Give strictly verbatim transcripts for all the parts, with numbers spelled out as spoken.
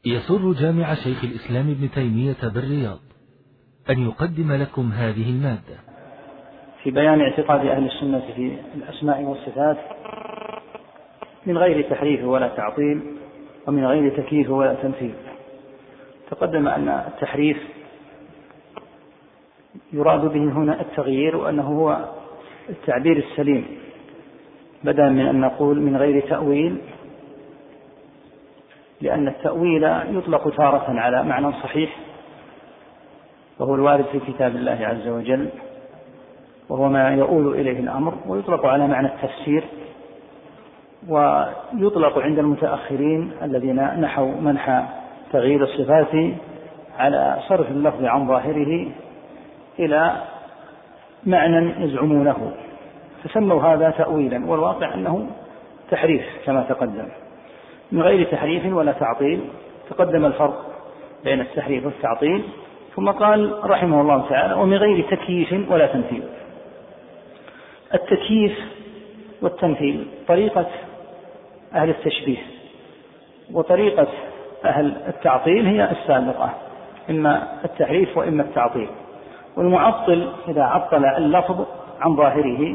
يسر جامع شيخ الإسلام ابن تيمية بالرياض أن يقدم لكم هذه المادة في بيان اعتقاد أهل السنة في الأسماء والصفات من غير تحريف ولا تعطيل ومن غير تكييف ولا تمثيل. تقدم أن التحريف يراد به هنا التغيير، وأنه هو التعبير السليم، بدلا من أن نقول من غير تأويل، لأن التأويل يطلق تارة على معنى صحيح وهو الوارد في كتاب الله عز وجل، وهو ما يؤول إليه الأمر، ويطلق على معنى التفسير، ويطلق عند المتأخرين الذين نحوا منح تغيير الصفات على صرف اللفظ عن ظاهره إلى معنى يزعمونه، فسموا هذا تأويلا، والواقع أنه تحريف كما تقدم من غير تحريف ولا تعطيل. تقدم الفرق بين التحريف والتعطيل، ثم قال رحمه الله تعالى ومن غير تكييف ولا تمثيل. التكييف والتمثيل طريقة أهل التشبيه، وطريقة أهل التعطيل هي السابقة، إما التحريف وإما التعطيل. والمعطل إذا عطل اللفظ عن ظاهره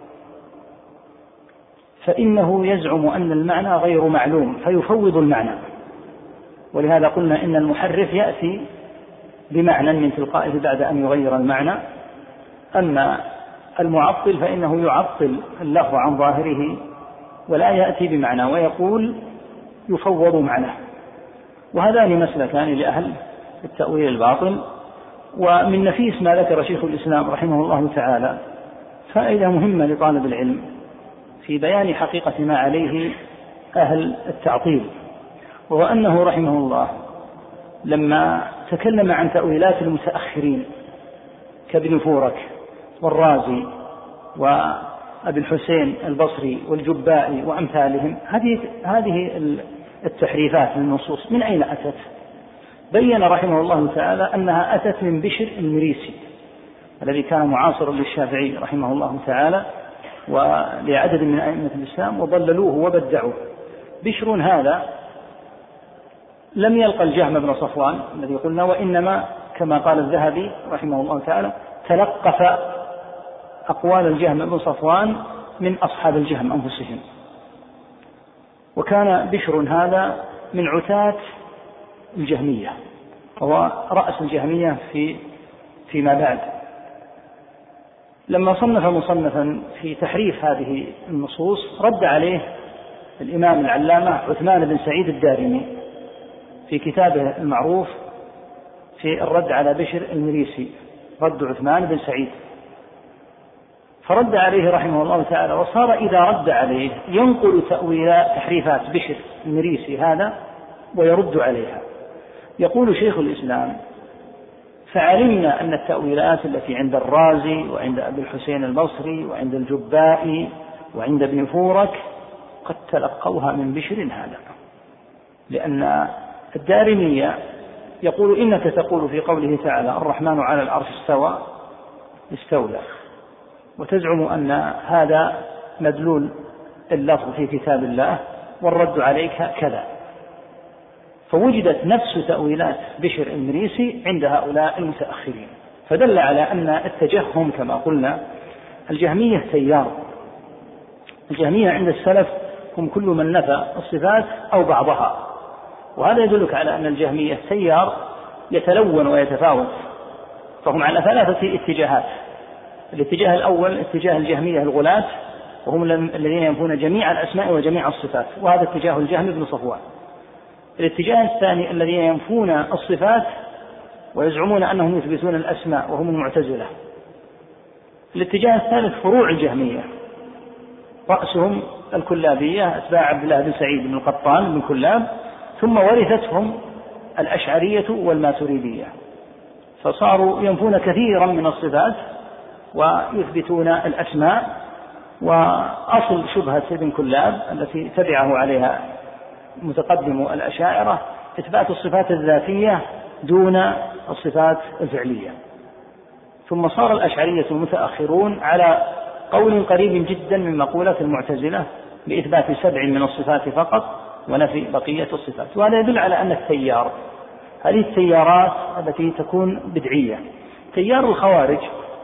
فإنه يزعم أن المعنى غير معلوم فيفوض المعنى، ولهذا قلنا إن المحرف يأتي بمعنى من تلقائه بعد أن يغير المعنى، أما المعطل فإنه يعطل اللفظ عن ظاهره ولا يأتي بمعنى ويقول يفوض معناه. وهذان مسلكان لأهل التأويل الباطل. ومن نفيس ما ذكر شيخ الإسلام رحمه الله تعالى فائدة مهمة لطالب العلم في بيان حقيقة ما عليه أهل التعطيل، وهو أنه رحمه الله لما تكلم عن تأويلات المتأخرين كابن فورك والرازي وأبي الحسين البصري والجبائي وأمثالهم، هذه هذه التحريفات للنصوص من أين أتت؟ بين رحمه الله تعالى أنها أتت من بشر المريسي الذي كان معاصرا للشافعي رحمه الله تعالى ولعدد من أئمة الإسلام وضللوه وبدعوه. بشر هذا لم يلقى الجهم بن صفوان الذي قلنا، وإنما كما قال الذهبي رحمه الله تعالى تلقف أقوال الجهم بن صفوان من أصحاب الجهم أنفسهم. وكان بشر هذا من عتاة الجهمية، وهو رأس الجهمية في فيما بعد. لما صنف مصنفا في تحريف هذه النصوص رد عليه الإمام العلامة عثمان بن سعيد الدارمي في كتابه المعروف في الرد على بشر المريسي، رد عثمان بن سعيد، فرد عليه رحمه الله تعالى. وصار إذا رد عليه ينقل تأويلات تحريفات بشر المريسي هذا ويرد عليها. يقول شيخ الإسلام فعلمنا أن التأويلات التي عند الرازي وعند أبي الحسين البصري وعند الجبائي وعند ابن فورك قد تلقوها من بشر هذا، لأن الدارمية يقول إنك تقول في قوله تعالى الرحمن على العرش استوى استولى، وتزعم أن هذا مدلول اللفظ في كتاب الله والرد عليك كذا. فوجدت نفس تأويلات بشر المريسي عند هؤلاء المتأخرين، فدل على أن التجهم كما قلنا الجهمية تيار. الجهمية عند السلف هم كل من نفى الصفات أو بعضها، وهذا يدلك على أن الجهمية تيار يتلون ويتفاوت، فهم على ثلاثة اتجاهات. الاتجاه الأول اتجاه الجهمية الغلاة، وهم الذين ينفون جميع الأسماء وجميع الصفات، وهذا اتجاه الجهم بن صفوان. الاتجاه الثاني الذين ينفون الصفات ويزعمون أنهم يثبتون الأسماء، وهم المعتزلة. الاتجاه الثالث فروع الجهمية، رأسهم الكلابية أتباع عبد الله بن سعيد بن القطان بن كلاب، ثم ورثتهم الأشعرية والماتريدية، فصاروا ينفون كثيرا من الصفات ويثبتون الأسماء. وأصل شبهة ابن كلاب التي تبعه عليها متقدم الأشاعرة إثبات الصفات الذاتية دون الصفات الفعلية. ثم صار الأشعرية المتأخرون على قول قريب جدا من مقولة المعتزلة بإثبات سبع من الصفات فقط ونفي بقية الصفات. وهذا يدل على أن التيار، هذه التيارات التي تكون بدعية، تيار الخوارج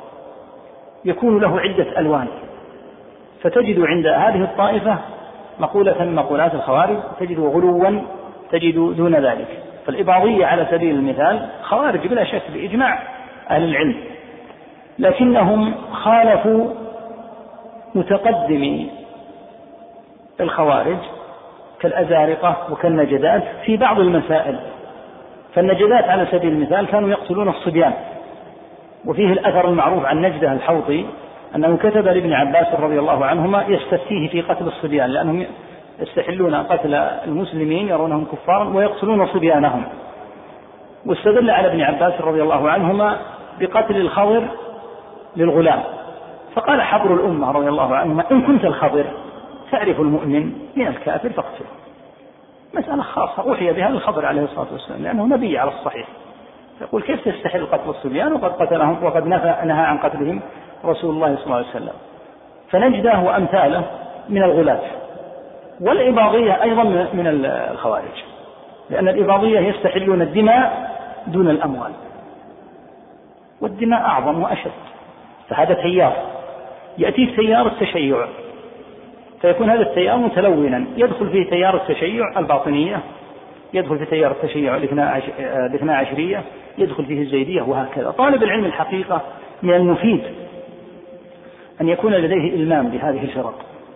يكون له عدة ألوان، فتجد عند هذه الطائفة مقولة من مقولات الخوارج تجد غلوا، تجد دون ذلك. فالإباضية على سبيل المثال خوارج بلا شك بإجماع أهل العلم، لكنهم خالفوا متقدمي الخوارج كالأزارقة وكالنجدات في بعض المسائل. فالنجدات على سبيل المثال كانوا يقتلون الصبيان، وفيه الأثر المعروف عن نجدة الحوطي أنه كتب لابن عباس رضي الله عنهما يستفتيه في قتل الصبيان، لأنهم يستحلون قتل المسلمين يرونهم كفارا ويقتلون صبيانهم، واستدل على ابن عباس رضي الله عنهما بقتل الخضر للغلام، فقال حبر الأمة رضي الله عنهما إن كنت الخضر تعرف المؤمن من الكافر فاقتله. مسألة خاصة أوحي بها للخضر عليه الصلاة والسلام لأنه نبي على الصحيح، يقول كيف تستحل قتل الصبيان وقد قتلهم وقد نهى عن قتلهم رسول الله صلى الله عليه وسلم. فنجده وأمثاله من الغلاة، والإباضية أيضا من الخوارج، لأن الإباضية يستحلون الدماء دون الأموال، والدماء أعظم وأشد. فهذا تيار. يأتي تيار التشيع، فيكون هذا التيار متلونا، يدخل فيه تيار التشيع الباطنية، يدخل في تيار التشيع الاثنا عشرية، يدخل فيه الزيدية، وهكذا. طالب العلم الحقيقة من المفيد أن يكون لديه إلمام بهذه الفرق،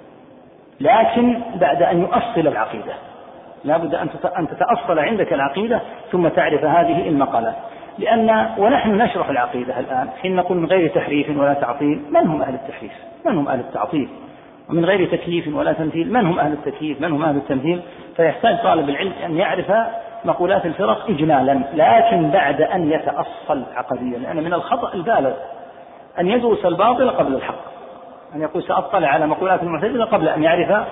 لكن بعد أن يؤصل العقيدة. لا بد أن تتأصل عندك العقيدة ثم تعرف هذه المقالات، لأن ونحن نشرح العقيدة الآن حين نقول من غير تحريف ولا تعطيل، من هم أهل التحريف؟ من هم أهل التعطيل؟ ومن غير تكييف ولا تمثيل، من هم أهل التكييف؟ من هم أهل التمثيل؟ فيحتاج طالب العلم أن يعرف مقولات الفرق إجمالا، لكن بعد أن يتأصل عقديا، لأن من الخطأ البالغ أن يدرس الباطل قبل الحق، أن يقول سأطلع على مقولات المعتزلة قبل أن يعرف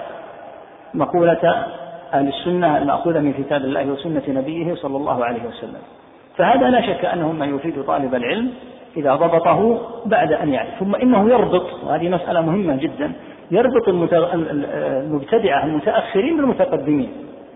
مقولة أهل السنة المأخوذة من كتاب الله وسنة نبيه صلى الله عليه وسلم. فهذا لا شك أنه ما يفيد طالب العلم إذا ضبطه بعد أن يعرف. ثم إنه يربط، وهذه مسألة مهمة جدا، يربط المبتدعة المتأخرين بالمتقدمين.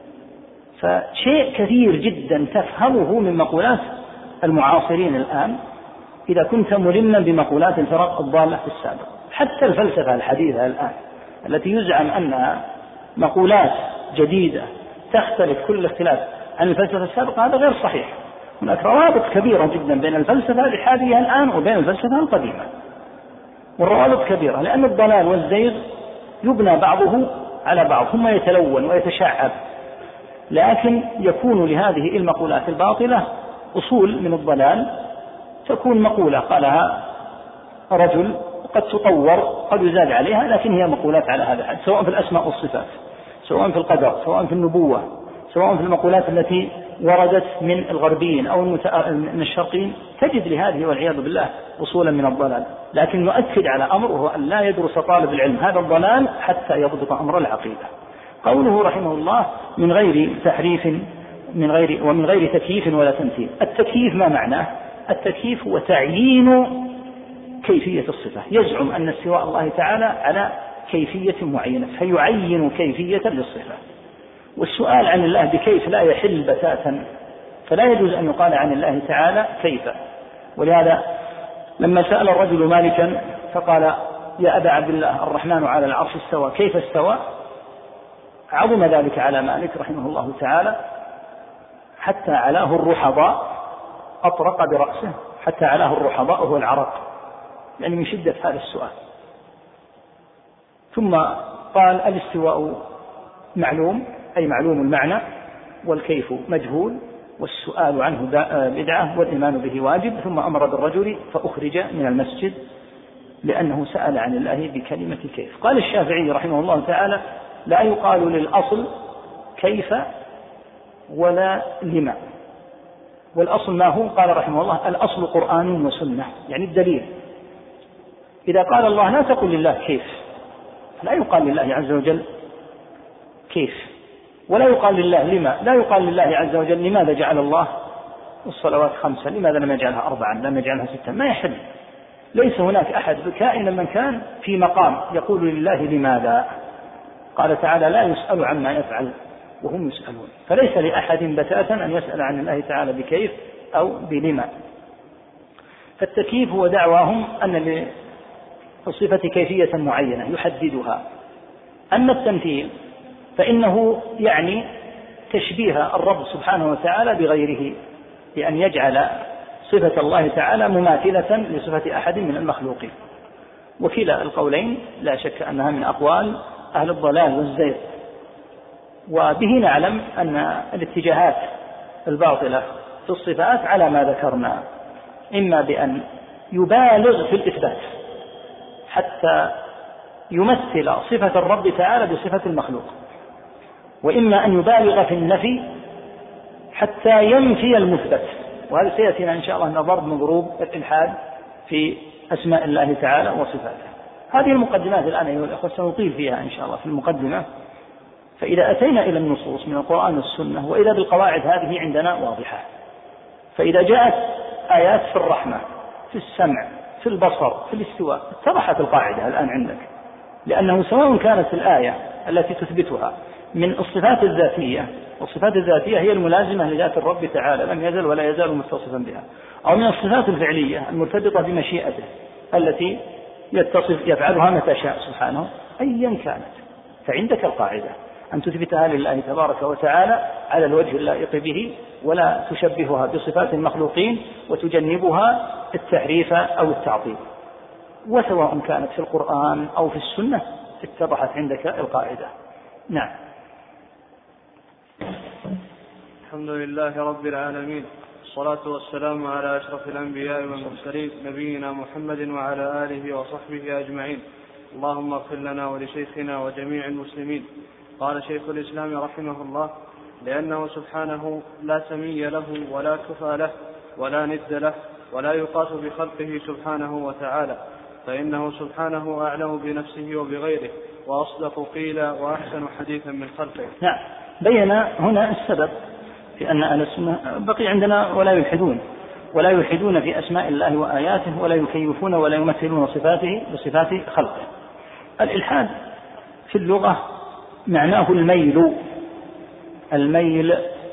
فشيء كثير جدا تفهمه من مقولات المعاصرين الآن إذا كنت ملما بمقولات الفرق الضالة في السابق. حتى الفلسفة الحديثة الآن التي يزعم أنها مقولات جديدة تختلف كل الاختلاف عن الفلسفة السابقة، هذا غير صحيح. هناك روابط كبيرة جدا بين الفلسفة الحالية الآن وبين الفلسفة القديمة، والروابط كبيرة، لأن الضلال والزيغ يبنى بعضه على بعض ثم يتلون ويتشعب، لكن يكون لهذه المقولات الباطلة أصول من الضلال، تكون مقولة قالها رجل قد تطور قد يزاد عليها، لكن هي مقولات على هذا الحد، سواء في الأسماء والصفات، سواء في القدر، سواء في النبوة، سواء في المقولات التي وردت من الغربيين أو من الشرقيين، تجد لهذه والعياذ بالله أصولا من الضلال. لكن نؤكد على أمر وهو أن لا يدرس طالب العلم هذا الضلال حتى يضبط أمر العقيدة. قوله رحمه الله من غير تحريف من غير ومن غير تكييف ولا تمثيل. التكييف ما معناه؟ التكييف هو تعيين كيفية الصفة، يزعم أن استواء الله تعالى على كيفية معينة فيعين كيفية للصفة. والسؤال عن الله بكيف لا يحل بتاتا، فلا يجوز أن يقال عن الله تعالى كيف. ولهذا لما سأل الرجل مالكا فقال يا أبا عبد الله الرحمن على العرش استوى كيف استوى، عظم ذلك على مالك رحمه الله تعالى حتى علاه الرحضاء، أطرق برأسه حتى علاه الرحضاء وهو العرق، يعني من شدة هذا السؤال. ثم قال الاستواء معلوم أي معلوم المعنى، والكيف مجهول، والسؤال عنه بدعة، والإيمان به واجب. ثم أمر بالرجل فأخرج من المسجد لأنه سأل عن الله بكلمة كيف. قال الشافعي رحمه الله تعالى لا يقال للأصل كيف ولا لما، والأصل ما هو؟ قال رحمه الله الأصل قرآن وسنة، يعني الدليل. إذا قال الله لا تقل لله كيف، لا يقال لله عز وجل كيف، ولا يقال لله لما، لا يقال لله عز وجل لماذا جعل الله الصلوات خمسة، لماذا لم يجعلها أربعا، لم يجعلها ستة، ما يحل. ليس هناك أحد كائنا من كان في مقام يقول لله لماذا. قال تعالى لا يسأل عما يفعل وهم يسألون. فليس لأحد بتاتا أن يسأل عن الله تعالى بكيف أو بلما. فالتكييف هو دعواهم أن للصفة كيفية معينة يحددها. أما التمثيل فإنه يعني تشبيه الرب سبحانه وتعالى بغيره، بأن يجعل صفة الله تعالى مماثلة لصفة أحد من المخلوقين. وكلا القولين لا شك أنها من أقوال أهل الضلال والزيغ، وبه نعلم أن الاتجاهات الباطلة في الصفات على ما ذكرنا، إما بأن يبالغ في الإثبات حتى يمثل صفة الرب تعالى بصفة المخلوق، وإما أن يبالغ في النفي حتى ينفي المثبت. وهذا سيأتينا إن شاء الله ضرب من ضروب الإلحاد في أسماء الله تعالى وصفاته. هذه المقدمات الآن أيها الأخوة سنطيل فيها إن شاء الله في المقدمة. فإذا أتينا إلى النصوص من القرآن والسنة وإذا بالقواعد هذه عندنا واضحة، فإذا جاءت آيات في الرحمة، في السمع، في البصر، في الاستواء، اتضحت القاعدة الآن عندك، لأنه سواء كانت الآية التي تثبتها من الصفات الذاتية، والصفات الذاتية هي الملازمة لذات الرب تعالى لم يزل ولا يزال متصفا بها، أو من الصفات الفعلية المرتبطة بمشيئته التي يتصف يفعلها متى شاء سبحانه، أيا كانت، فعندك القاعدة أن تثبتها لله تبارك وتعالى على الوجه اللائق به، ولا تشبهها بصفات المخلوقين وتجنبها التحريف أو التعطيل. وسواء كانت في القرآن أو في السنة اتضحت عندك القاعدة. نعم. الحمد لله رب العالمين، والصلاة والسلام على أشرف الأنبياء والمرسلين نبينا محمد وعلى آله وصحبه أجمعين. اللهم اغفر لنا ولشيخنا وجميع المسلمين. قال شيخ الإسلام رحمه الله: لأنه سبحانه لا سمي له ولا كفى له ولا ند له ولا يقاس بخلقه سبحانه وتعالى، فإنه سبحانه أعلم بنفسه وبغيره وأصدق قيلا وأحسن حديثا من خلقه. نعم. بين هنا السبب في أن أهل السنة بقي عندنا ولا يلحدون ولا يلحدون في أسماء الله وآياته، ولا يكيفون ولا يمثلون صفاته بصفات خلقه. الإلحاد في اللغة معناه الميل الميل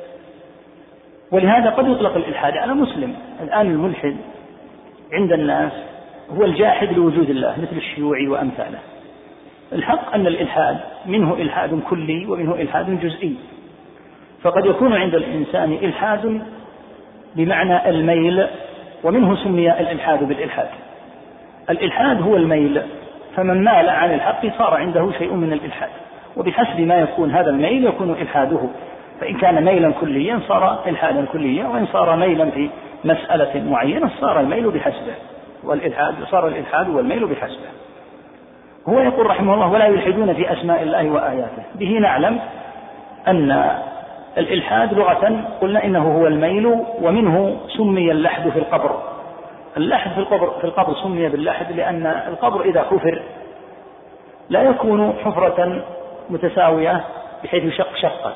ولهذا قد يطلق الإلحاد على مسلم. الآن الملحد عند الناس هو الجاحد لوجود الله مثل الشيوعي وأمثاله. الحق أن الإلحاد منه إلحاد كلي ومنه إلحاد جزئي، فقد يكون عند الإنسان إلحاد بمعنى الميل، ومنه سمي الإلحاد بالإلحاد. الإلحاد هو الميل، فمن مال عن الحق صار عنده شيء من الإلحاد، وبحسب ما يكون هذا الميل يكون إلحاده. فإن كان ميلا كليا صار إلحادا كليا، وإن صار ميلا في مسألة معينة صار الميل بحسبه، والإلحاد صار الإلحاد والميل بحسبه. هو يقول رحمه الله: ولا يلحدون في أسماء الله وآياته. به نعلم أن الإلحاد لغة قلنا إنه هو الميل، ومنه سمي اللحد في القبر. اللحد في القبر في القبر سمي باللحد لأن القبر إذا حفر لا يكون حفرة متساوية بحيث يشق شقة،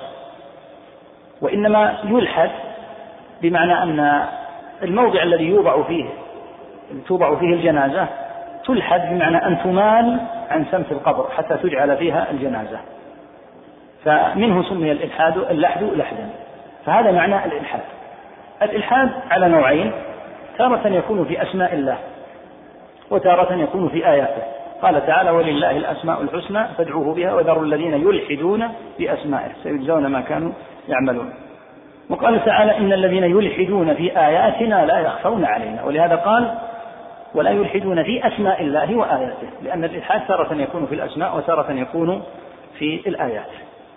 وإنما يلحد بمعنى أن الموضع الذي يوضع فيه توضع فيه الجنازة تلحد بمعنى أن تمال عن سمت القبر حتى تجعل فيها الجنازة، فمنه سمي الإلحاد اللحد لحدا. فهذا معنى الإلحاد. الإلحاد على نوعين: تارة يكون في أسماء الله، وتارة يكون في آياته. قال تعالى: ولله الأسماء الحسنى فادعوه بها وذروا الذين يلحدون بأسمائه سيجزون ما كانوا يعملون. وقال تعالى: إن الذين يلحدون في آياتنا لا يخفون علينا. ولهذا قال: ولا يلحدون في أسماء الله وآياته، لأن الإلحاد تارة يكون في الأسماء وتارة يكون في الآيات.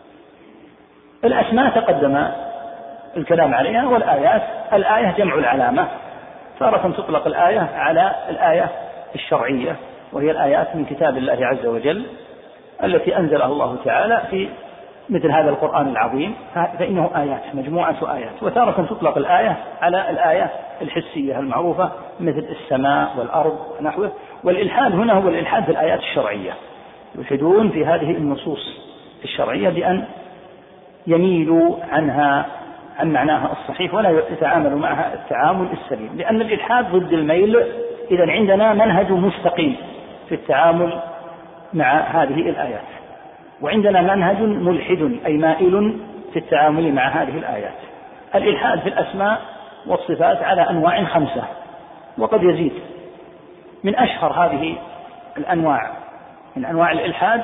الأسماء تقدم الكلام عليها، والآيات الآية جمع العلامة. تارة تطلق الآية على الآية الشرعية، وهي الآيات من كتاب الله عز وجل التي أنزلها الله تعالى في مثل هذا القرآن العظيم، فإنه آيات مجموعة آيات. وتارة تطلق الآية على الآية الحسية المعروفة مثل السماء والأرض ونحوه. والإلحاد هنا هو الإلحاد في الآيات الشرعية، يلحدون في هذه النصوص الشرعية بأن يميلوا عنها عن معناها الصحيح ولا يتعاملوا معها التعامل السليم، لأن الإلحاد ضد الميل. إذن عندنا منهج مستقيم في التعامل مع هذه الآيات، وعندنا منهج ملحد أي مائل في التعامل مع هذه الآيات. الإلحاد في الأسماء والصفات على أنواع خمسة وقد يزيد. من أشهر هذه الأنواع من أنواع الإلحاد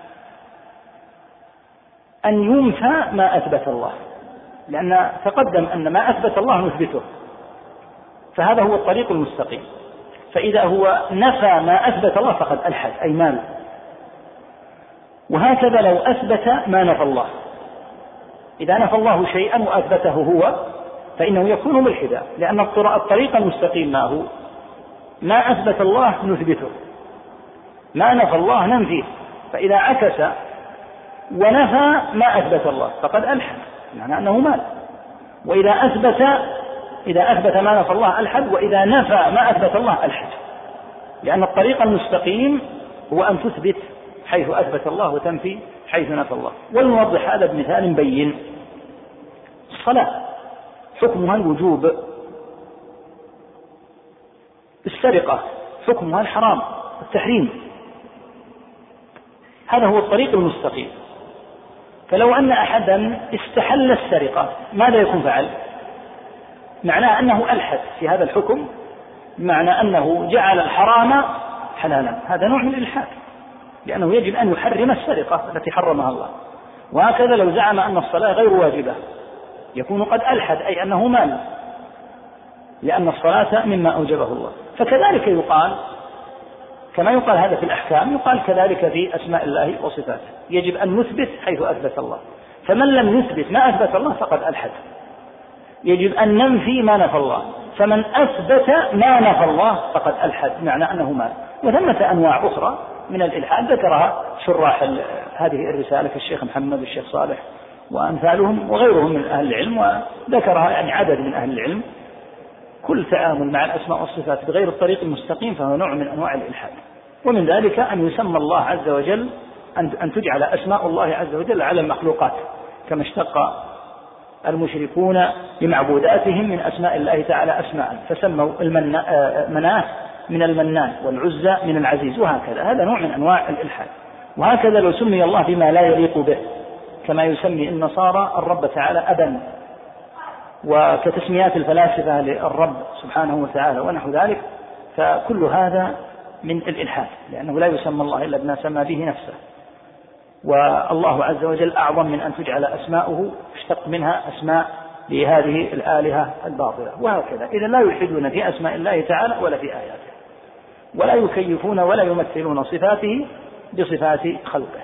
أن ينفى ما أثبت الله، لأن تقدم أن ما أثبت الله نثبته، فهذا هو الطريق المستقيم. فإذا هو نفى ما أثبت الله فقد ألحد أي مال. وهكذا لو أثبت ما نفى الله، إذا نفى الله شيئا وأثبته هو فإنه يكون ملحدا، لأن الطريق المستقيم ما هو؟ ما أثبت الله نثبته، ما نفى الله ننفيه. فإذا عكس ونفى ما أثبت الله فقد ألحد، معنى أنه مال. وإذا أثبت إذا أثبت ما نفى الله ألحد، وإذا نفى ما أثبت الله ألحد، لأن الطريق المستقيم هو أن تثبت حيث أثبت الله وتنفي حيث نفى الله. ولنوضح هذا بمثال بين. الصلاة حكمها الوجوب، السرقة حكمها الحرام التحريم، هذا هو الطريق المستقيم. فلو أن أحدا استحل السرقة ماذا يكون فعل؟ معناه أنه ألحد في هذا الحكم، معنى أنه جعل الحرام حلالا، هذا نوع من الإلحاد، لأنه يجب أن يحرم السرقة التي حرمها الله. وهكذا لو زعم أن الصلاة غير واجبة يكون قد ألحد، أي أنه مال، لأن الصلاة مما أوجبه الله. فكذلك يقال، كما يقال هذا في الأحكام، يقال كذلك في أسماء الله وصفاته، يجب أن نثبت حيث أثبت الله، فمن لم يثبت ما أثبت الله فقد ألحد. يجب أن ننفي ما نفى الله، فمن أثبت ما نفى الله فقد ألحد، معنى أنه مال. وثمة أنواع أخرى من الإلحاد ذكرها شراح هذه الرسالة كالشيخ محمد والشيخ صالح وأمثالهم وغيرهم من أهل العلم، وذكرها يعني عدد من أهل العلم. كل تعامل مع الأسماء والصفات بغير الطريق المستقيم فهو نوع من أنواع الإلحاد. ومن ذلك أن يسمى الله عز وجل، أن تجعل أسماء الله عز وجل على المخلوقات، كما اشتق المشركون لمعبوداتهم من أسماء الله تعالى أسماء، فسموا المناة من المنان والعزى من العزيز، وهكذا. هذا نوع من أنواع الإلحاد. وهكذا لو سمي الله بما لا يليق به، كما يسمي النصارى الرب تعالى أبا، وكتسميات الفلاسفة للرب سبحانه وتعالى ونحو ذلك، فكل هذا من الإلحاد، لأنه لا يسمى الله إلا بما سمى به نفسه. والله عز وجل أعظم من أن تجعل أسماؤه اشتق منها أسماء لهذه الآلهة الباطلة، وهكذا. إذا لا يلحدون في أسماء الله تعالى ولا في آياته، ولا يكيفون ولا يمثلون صفاته بصفات خلقه.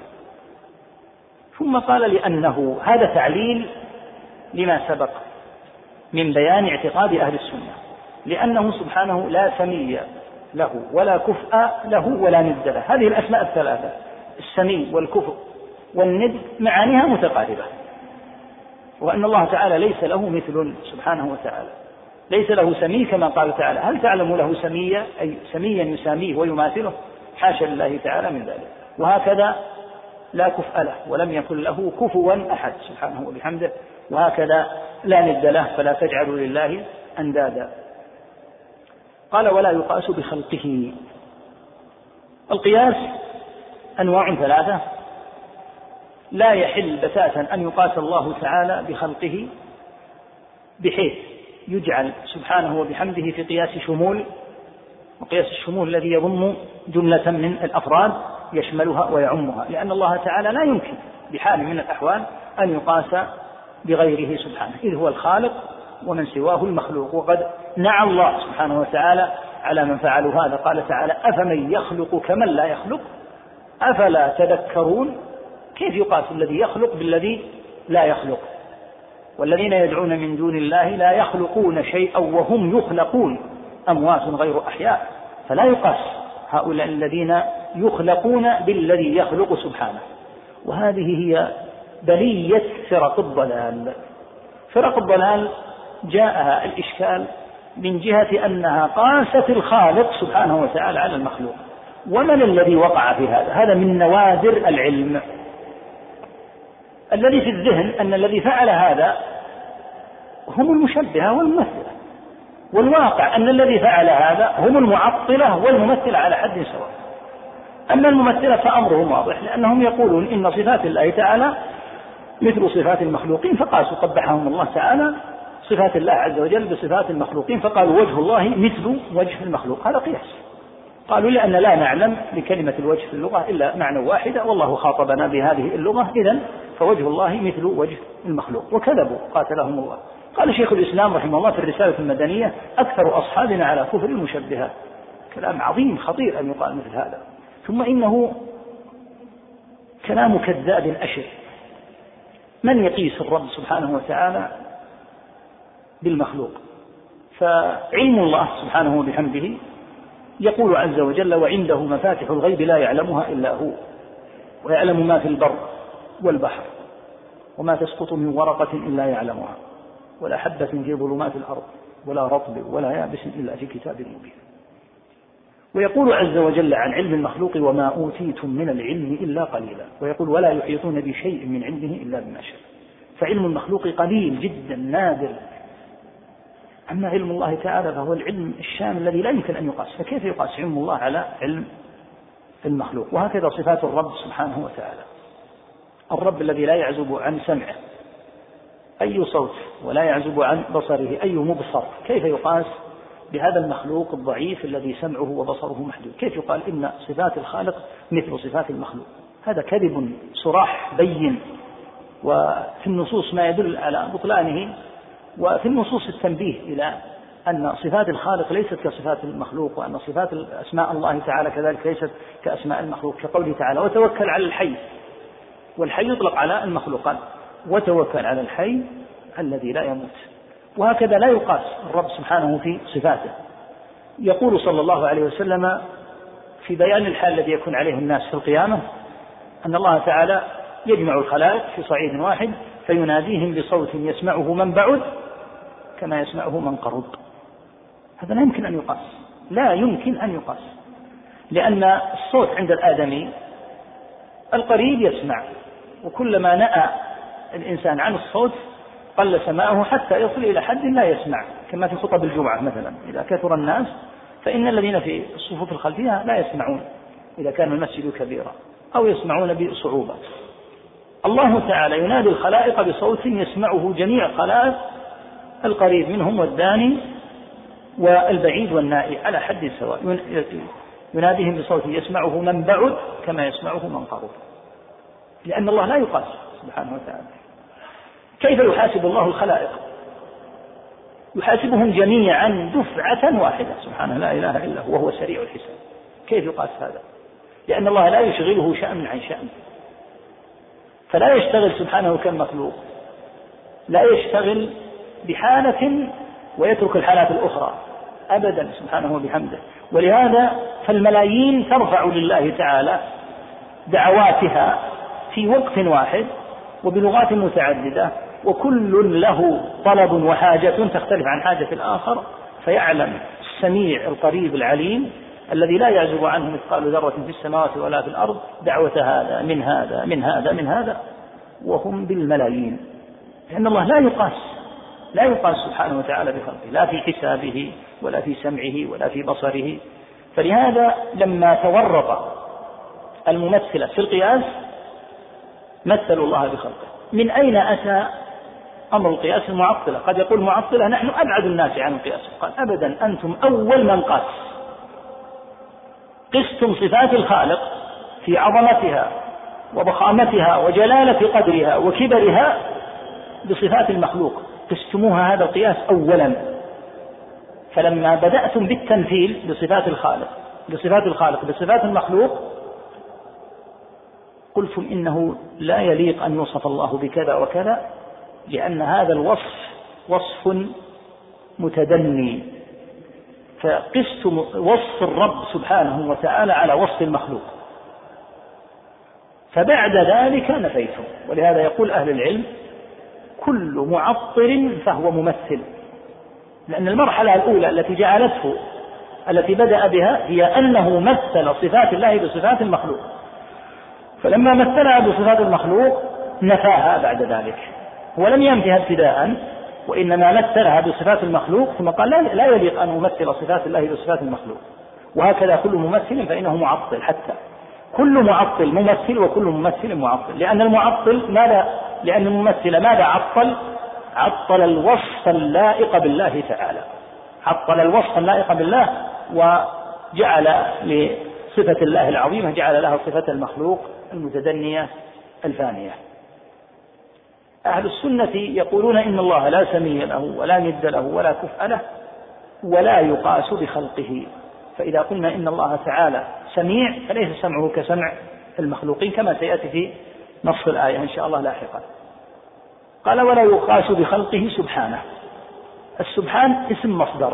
ثم قال لأنه هذا تعليل لما سبق من بيان اعتقاد أهل السنة، لأنه سبحانه لا سمي له ولا كفء له ولا ند له. هذه الأسماء الثلاثة، السمي والكفء والند، معانيها متقاربة، وأن الله تعالى ليس له مثل سبحانه وتعالى، ليس له سمي كما قال تعالى: هل تعلم له سميا، أي سميا يساميه ويماثله؟ حاشا لله تعالى من ذلك. وهكذا لا كفء له ولم يكن له كفوا أحد سبحانه وبحمده، وهكذا لا ند له، فلا تجعلوا لله أندادا. قال: ولا يقاس بخلقه. القياس أنواع ثلاثة، لا يحل بتاتا أن يقاس الله تعالى بخلقه، بحيث يجعل سبحانه وبحمده في قياس شمول، وقياس الشمول الذي يضم جملة من الأفراد يشملها ويعمها، لأن الله تعالى لا يمكن بحال من الأحوال أن يقاس بغيره سبحانه، إذ هو الخالق ومن سواه المخلوق. وقد نعى الله سبحانه وتعالى على من فعلوا هذا، قال تعالى: أفمن يخلق كمن لا يخلق أفلا تذكرون. كيف يقاس الذي يخلق بالذي لا يخلق؟ والذين يدعون من دون الله لا يخلقون شيئا وهم يخلقون، أموات غير أحياء. فلا يقاس هؤلاء الذين يخلقون بالذي يخلق سبحانه. وهذه هي بلية فرق الضلال. فرق الضلال جاءها الإشكال من جهة أنها قاست الخالق سبحانه وتعالى على المخلوق. ومن الذي وقع في هذا؟ هذا من نوادر العلم. الذي في الذهن أن الذي فعل هذا هم المشبهة والممثلة، والواقع أن الذي فعل هذا هم المعطلة والممثلة على حد سواء. أما الممثلة فأمرهم واضح، لأنهم يقولون إن صفات الله تعالى مثل صفات المخلوقين فقاسوا، قبحهم الله تعالى صفات الله عز وجل بصفات المخلوقين فقالوا وجه الله مثل وجه المخلوق، هذا قياس. قالوا لأن لا نعلم لكلمة الوجه في اللغة إلا معنى واحدة والله خاطبنا بهذه اللغة، إذن فوجه الله مثل وجه المخلوق، وكذبوا قاتلهم الله. قال شيخ الإسلام رحمه الله في الرسالة المدنية أكثر أصحابنا على كفر المشبهة. كلام عظيم خطير أن يقال مثل هذا. ثم إنه كلام كذاب أشر. من يقيس الرب سبحانه وتعالى بالمخلوق؟ فعلم الله سبحانه وبحمده يقول عز وجل وعنده مفاتح الغيب لا يعلمها إلا هو ويعلم ما في البر والبحر وما تسقط من ورقة إلا يعلمها ولا حبة في ظلمات الأرض ولا رطب ولا يابس إلا في كتاب مبين. ويقول عز وجل عن علم المخلوق وما أوتيتم من العلم إلا قليلا، ويقول ولا يحيطون بشيء من علمه إلا بما شاء. فعلم المخلوق قليل جدا نادر. أما علم الله تعالى فهو العلم الشامل الذي لا يمكن أن يقاس. فكيف يقاس علم الله على علم المخلوق؟ وهكذا صفات الرب سبحانه وتعالى. الرب الذي لا يعزب عن سمعه أي صوت ولا يعزب عن بصره أي مبصر، كيف يقاس بهذا المخلوق الضعيف الذي سمعه وبصره محدود؟ كيف يقال إن صفات الخالق مثل صفات المخلوق؟ هذا كذب صراح بين، وفي النصوص ما يدل على بطلانه، وفي النصوص التنبيه إلى أن صفات الخالق ليست كصفات المخلوق، وأن صفات أسماء الله تعالى كذلك ليست كأسماء المخلوق، كقوله تعالى وتوكل على الحي، والحي يطلق على المخلوقات، وتوكل على الحي الذي لا يموت. وهكذا لا يقاس الرب سبحانه في صفاته. يقول صلى الله عليه وسلم في بيان الحال الذي يكون عليه الناس في القيامة أن الله تعالى يجمع الخلائق في صعيد واحد فيناديهم بصوت يسمعه من بعد كما يسمعه من قرب. هذا لا يمكن أن يقاس، لا يمكن أن يقاس، لأن الصوت عند الآدمي القريب يسمع، وكلما نأى الإنسان عن الصوت قل سماعه حتى يصل إلى حد لا يسمع، كما في خطب الجمعة مثلا إذا كثر الناس فإن الذين في الصفوف الخلفية لا يسمعون إذا كان المسجد كبيرا أو يسمعون بصعوبة. الله تعالى ينادي الخلائق بصوت يسمعه جميع الخلائق، القريب منهم والداني والبعيد والنائي على حد سواء، يناديهم بصوت يسمعه من بعد كما يسمعه من قرب، لأن الله لا يقاس سبحانه وتعالى. كيف يحاسب الله الخلائق؟ يحاسبهم جميعا دفعة واحدة سبحانه لا إله إلا هو وهو سريع الحساب. كيف يقاس هذا؟ لأن الله لا يشغله شأن عن شأن، فلا يشتغل سبحانه كالمخلوق، لا يشتغل بحالة ويترك الحالات الأخرى أبدا سبحانه وبحمده. ولهذا فالملايين ترفع لله تعالى دعواتها في وقت واحد وبلغات متعددة، وكل له طلب وحاجة تختلف عن حاجة الآخر، فيعلم السميع القريب العليم الذي لا يعزب عنه مثقال ذرة في السماوات ولا في الأرض دعوة هذا من هذا من هذا من هذا، وهم بالملايين. لأن الله لا يقاس لا يقاس سبحانه وتعالى بخلقه، لا في حسابه ولا في سمعه ولا في بصره. فلهذا لما تورط الممثلة في القياس مثلوا الله بخلقه. من أين أتى أمر القياس؟ المعطلة. قد يقول معطلة نحن أبعد الناس عن القياس. قال أبدا، أنتم أول من قاس. قستم صفات الخالق في عظمتها وضخامتها وجلالة قدرها وكبرها بصفات المخلوق، قستموها هذا القياس أولا. فلما بدأتم بالتمثيل بصفات الخالق بصفات الخالق بصفات المخلوق قلتم إنه لا يليق أن يوصف الله بكذا وكذا، لأن هذا الوصف وصف متدني، فقستم وصف الرب سبحانه وتعالى على وصف المخلوق، فبعد ذلك نفيتم. ولهذا يقول أهل العلم كل معطل فهو ممثل، لأن المرحلة الأولى التي جعلته التي بدأ بها هي أنه مثل صفات الله بصفات المخلوق، فلما مثلها بصفات المخلوق نفاها بعد ذلك، ولم ينفها ابتداء، وإنما مثلها بصفات المخلوق ثم قال لا يليق أن أمثل صفات الله بصفات المخلوق. وهكذا كل ممثل فإنه معطل، حتى كل معطل ممثل وكل ممثل معطل، لأن المعطل ماذا لأن الممثل ماذا عطل؟ عطل الوصف اللائق بالله تعالى، عطل الوصف اللائق بالله وجعل لصفة الله العظيمة جعل لها صفة المخلوق المتدنية الفانية. أهل السنة يقولون إن الله لا سمي له ولا ند له ولا كفء له ولا يقاس بخلقه. فإذا قلنا إن الله تعالى سميع فليس سمعه كسمع المخلوقين كما سيأتي في نص الآية إن شاء الله لاحقا. قال ولا يقاس بخلقه سبحانه. السبحان اسم مصدر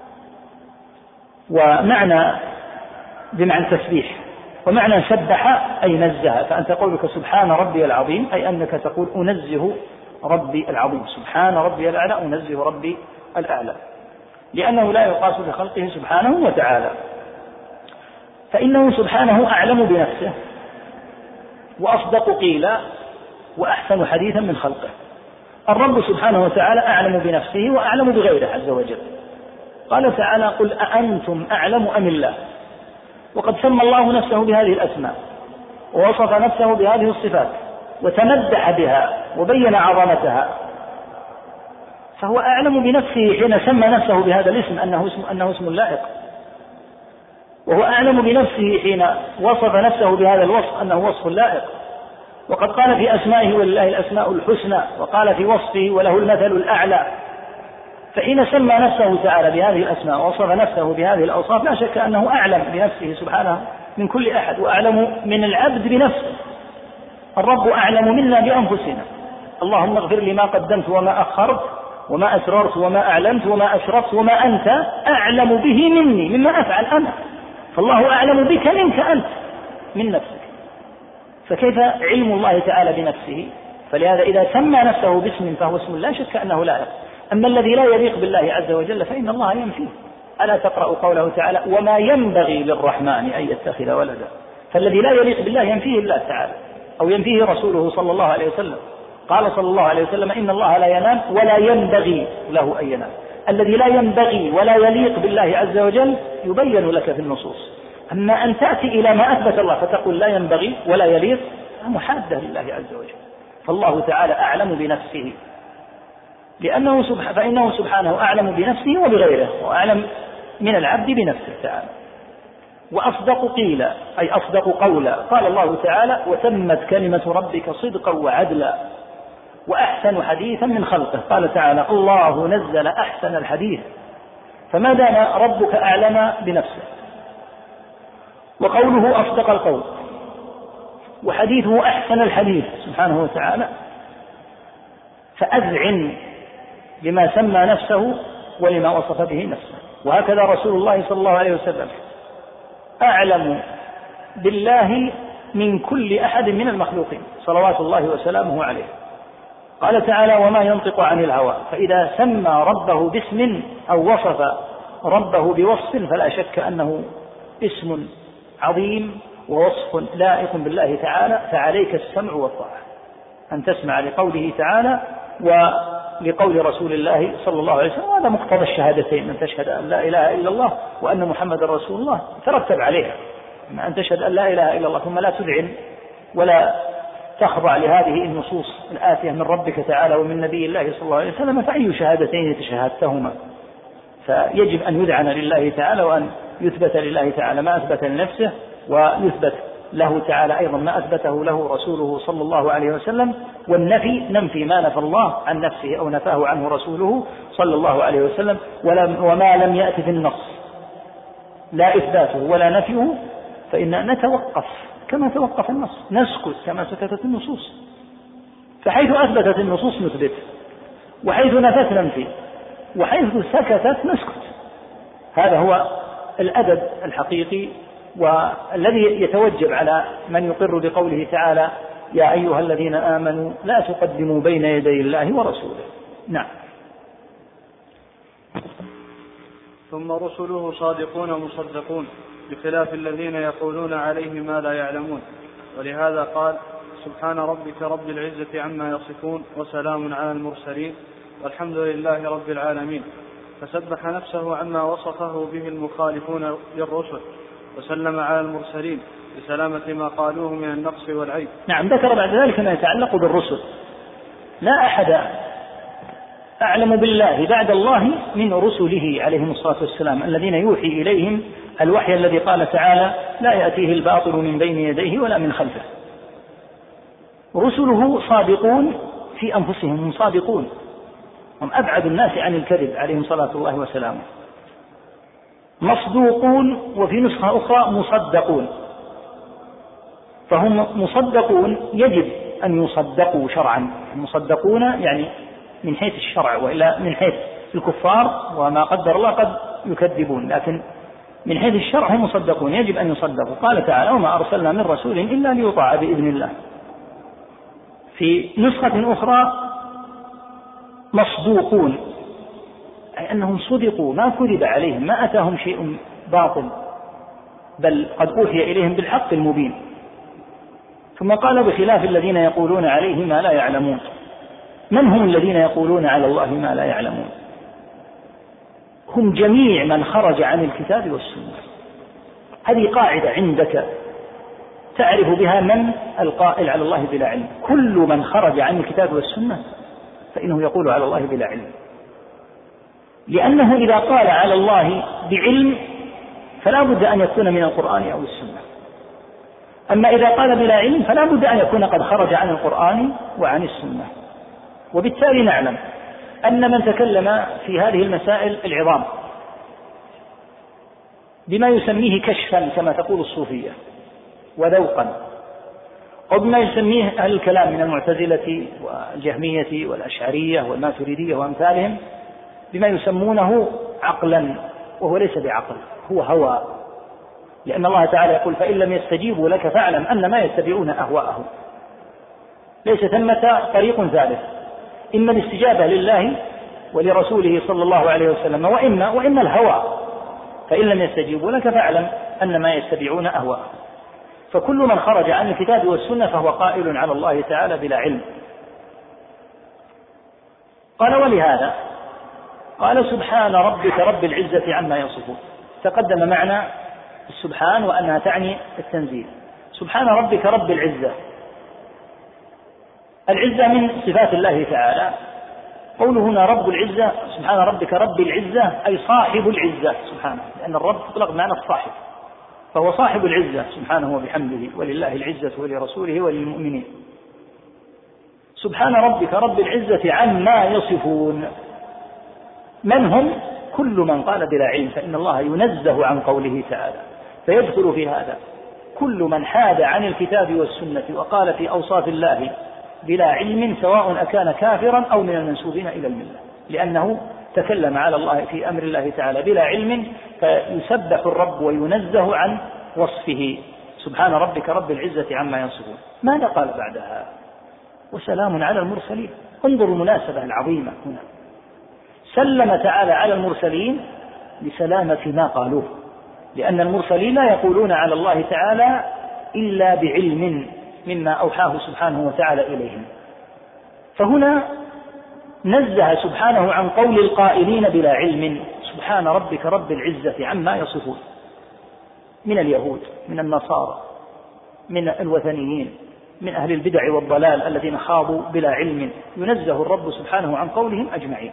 ومعنى بمعنى التسبيح، ومعنى سبح أي نزه، فأنت قولك سبحان ربي العظيم أي أنك تقول أنزه ربي العظيم، سبحان ربي الأعلى أنزه ربي الأعلى، لأنه لا يقاس بخلقه سبحانه وتعالى. فإنه سبحانه أعلم بنفسه وأصدق قيلا وأحسن حديثا من خلقه. الرب سبحانه وتعالى أعلم بنفسه وأعلم بغيره عز وجل. قال تعالى قل أأنتم أعلم أم الله، وقد سمى الله نفسه بهذه الأسماء ووصف نفسه بهذه الصفات وتمدح بها وبين عظمتها، فهو أعلم بنفسه حين سمى نفسه بهذا الاسم أنه اسم, أنه اسم لائق، وهو أعلم بنفسه حين وصف نفسه بهذا الوصف أنه وصف لائق. وقد قال في أسمائه ولله الأسماء الحسنى، وقال في وصفه وله المثل الأعلى. فحين سمى نفسه تعالى بهذه الأسماء ووصف نفسه بهذه الأوصاف لا شك أنه أعلم بنفسه سبحانه من كل أحد، وأعلم من العبد بنفسه. الرب أعلم منا بأنفسنا. اللهم اغفر لي ما قدمت وما أخرت وما أسررت وما أعلنت وما أشرفت وما أنت أعلم به مني مما أفعل أنا. فالله أعلم بك منك أنت من نفسك، فكيف علم الله تعالى بنفسه؟ فلهذا إذا سمى نفسه باسم فهو اسم لا شك أنه لائق. أما الذي لا يليق بالله عز وجل فإن الله ينفيه. ألا تقرأ قوله تعالى وما ينبغي للرحمن أن يتخذ ولدا؟ فالذي لا يليق بالله ينفيه الله تعالى أو ينفيه رسوله صلى الله عليه وسلم. قال صلى الله عليه وسلم إن الله لا ينام ولا ينبغي له أن ينام. الذي لا ينبغي ولا يليق بالله عز وجل يبين لك في النصوص. أما أن تأتي إلى ما أثبت الله فتقول لا ينبغي ولا يليق محادة لله عز وجل. فالله تعالى أعلم بنفسه لأنه سبحانه فإنه سبحانه أعلم بنفسه وبغيره، وأعلم من العبد بنفسه تعالى. وأصدق قيلا أي أصدق قولا. قال الله تعالى وتمت كلمة ربك صدقا وعدلا وأحسن حديثا من خلقه. قال تعالى الله نزل أحسن الحديث، فما دام ربك أعلم بنفسه. وقوله أصدق القول وحديثه أحسن الحديث سبحانه وتعالى، فأذعن لما سمى نفسه ولما وصف به نفسه. وهكذا رسول الله صلى الله عليه وسلم أعلم بالله من كل أحد من المخلوقين صلوات الله وسلامه عليه. قال تعالى وما ينطق عن الهوى. فإذا سمى ربه باسم أو وصف ربه بوصف فلا شك أنه اسم عظيم ووصف لائق بالله تعالى، فعليك السمع والطاعة أن تسمع لقوله تعالى ولقول رسول الله صلى الله عليه وسلم. هذا مقتضى الشهادتين، أن تشهد أن لا إله إلا الله وأن محمد رسول الله ترتب عليها أن تشهد أن لا إله إلا الله ثم لا تذعن ولا تخضع لهذه النصوص الآتية من ربك تعالى ومن نبي الله صلى الله عليه وسلم، فأي شهادتين تشهدتهما؟ فيجب أن يذعن لله تعالى وأن يثبت لله تعالى ما أثبت لنفسه، ويثبت له تعالى أيضا ما أثبته له رسوله صلى الله عليه وسلم. والنفي ننفي ما نفى الله عن نفسه أو نفاه عنه رسوله صلى الله عليه وسلم. وما لم يأتي في النص لا إثباته ولا نفيه فإننا نتوقف كما توقف النص، نسكت كما سكتت النصوص. فحيث أثبتت النصوص نثبت، وحيث نفت ننفي، وحيث سكتت نسكت. هذا هو الأدب الحقيقي والذي يتوجب على من يقر بقوله تعالى يا أيها الذين آمنوا لا تقدموا بين يدي الله ورسوله. نعم. ثم رسله صادقون مصدقون بخلاف الذين يقولون عليه ما لا يعلمون. ولهذا قال سبحان ربك رب العزة عما يصفون وسلام على المرسلين والحمد لله رب العالمين. فسبح نفسه عما وصفه به المخالفون للرسل وسلم على المرسلين بسلامة ما قالوه من النقص والعيب. نعم. ذكر بعد ذلك ما يتعلق بالرسل لا أحد أعلم بالله بعد الله من رسله عليهم الصلاة والسلام الذين يوحي إليهم الوحي الذي قال تعالى لا يأتيه الباطل من بين يديه ولا من خلفه. رسله صادقون في أنفسهم، هم صادقون، هم أبعد الناس عن الكذب عليهم صلاة الله وسلامه. مصدوقون، وفي نسخة أخرى مصدقون، فهم مصدقون يجب أن يصدقوا شرعا. مصدقون يعني من حيث الشرع، وإلا من حيث الكفار وما قدر الله قد يكذبون، لكن من حيث الشرع هم مصدقون يجب أن يصدقوا. قال تعالى وما أرسلنا من رسول إلا ليطاع بإذن الله. في نسخة أخرى مصدوقون، أي أنهم صدقوا، ما كذب عليهم، ما أتاهم شيء باطل، بل قد أوحي إليهم بالحق المبين. ثم قال بخلاف الذين يقولون عليه ما لا يعلمون. من هم الذين يقولون على الله ما لا يعلمون؟ هم جميع من خرج عن الكتاب والسنة. هذه قاعدة عندك تعرف بها من القائل على الله بلا علم. كل من خرج عن الكتاب والسنة فإنه يقول على الله بلا علم، لأنه إذا قال على الله بعلم فلا بد أن يكون من القرآن أو السنة. أما إذا قال بلا علم فلا بد أن يكون قد خرج عن القرآن وعن السنة. وبالتالي نعلم أن من تكلم في هذه المسائل العظام بما يسميه كشفا كما تقول الصوفية وذوقا، أو بما يسميه أهل الكلام من المعتزلة والجهمية والأشعرية والماتريدية وأمثالهم بما يسمونه عقلا، وهو ليس بعقل، هو هوى. لأن الله تعالى يقول فإن لم يستجيبوا لك فاعلم أن ما يتبعون أهواءهم. ليس ثمة طريق ثالث، إما الاستجابة لله ولرسوله صلى الله عليه وسلم، وإما, وإما الهوى. فإن لم يستجيبوا لك فاعلم أن ما يتبعون أهواءهم. فكل من خرج عن الكتاب والسنة فهو قائل على الله تعالى بلا علم. قال ولهذا قال سبحان ربك رب العزة عما يصفون. تقدم معنى السبحان وأنها تعني التنزيه. سبحان ربك رب العزة، العزة من صفات الله تعالى. قوله هنا رب العزة، سبحان ربك رب العزة أي صاحب العزة سبحانه، لأن الرب تطلق معنى الصاحب، فهو صاحب العزة سبحانه وبحمده، ولله العزة ولرسوله وللمؤمنين. سبحان ربك رب العزة عما يصفون. من هم؟ كل من قال بلا علم، فإن الله ينزه عن قوله تعالى، فيدخل في هذا كل من حاد عن الكتاب والسنة وقال في أوصاف الله بلا علم، سواء أكان كافرا أو من المنسوبين إلى الملة، لأنه تكلم على الله في أمر الله تعالى بلا علم، فيسبح الرب وينزه عن وصفه. سبحان ربك رب العزة عما يصفون. ماذا قال بعدها؟ وسلام على المرسلين. انظروا المناسبة العظيمة هنا، سلم تعالى على المرسلين لسلامة ما قالوه، لأن المرسلين لا يقولون على الله تعالى إلا بعلم مما أوحاه سبحانه وتعالى إليهم. فهنا نزه سبحانه عن قول القائلين بلا علم. سبحان ربك رب العزة عما يصفون، من اليهود، من النصارى، من الوثنيين، من أهل البدع والضلال الذين خاضوا بلا علم، ينزه الرب سبحانه عن قولهم أجمعين.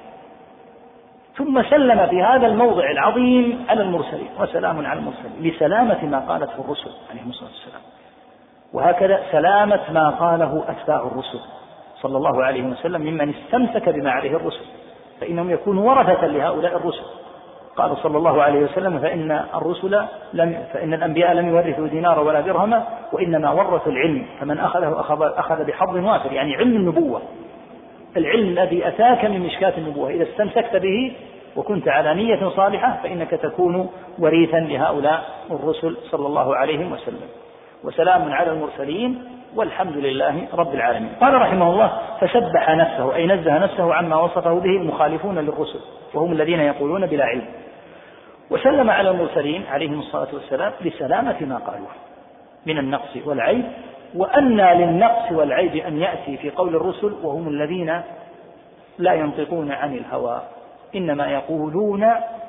ثم سلم في هذا الموضع العظيم على المرسلين، وسلام على المرسلين، لسلامة ما قالته الرسل عليهم الصلاة والسلام. وهكذا سلامة ما قاله أتباع الرسل صلى الله عليه وسلم ممن استمسك بما عليه الرسل، فإنهم يكونوا ورثة لهؤلاء الرسل. قال صلى الله عليه وسلم فإن الرسل لم فإن الأنبياء لم يورثوا دينار ولا درهما، وإنما ورثوا العلم، فمن أخذه أخذ, أخذ بحظ وافر، يعني علم النبوة، العلم الذي أتاك من مشكاة النبوة، إذا استمسكت به وكنت على نية صالحة فإنك تكون وريثا لهؤلاء الرسل صلى الله عليه وسلم. وسلام على المرسلين والحمد لله رب العالمين. قال رحمه الله فسبح نفسه، أي نزه نفسه عما وصفه به المخالفون للرسل، وهم الذين يقولون بلا علم. وسلم على المرسلين عليهم الصلاة والسلام لسلامة ما قالوه من النقص والعيب. وأنى للنقص والعيب أن يأتي في قول الرسل وهم الذين لا ينطقون عن الهوى، إنما يقولون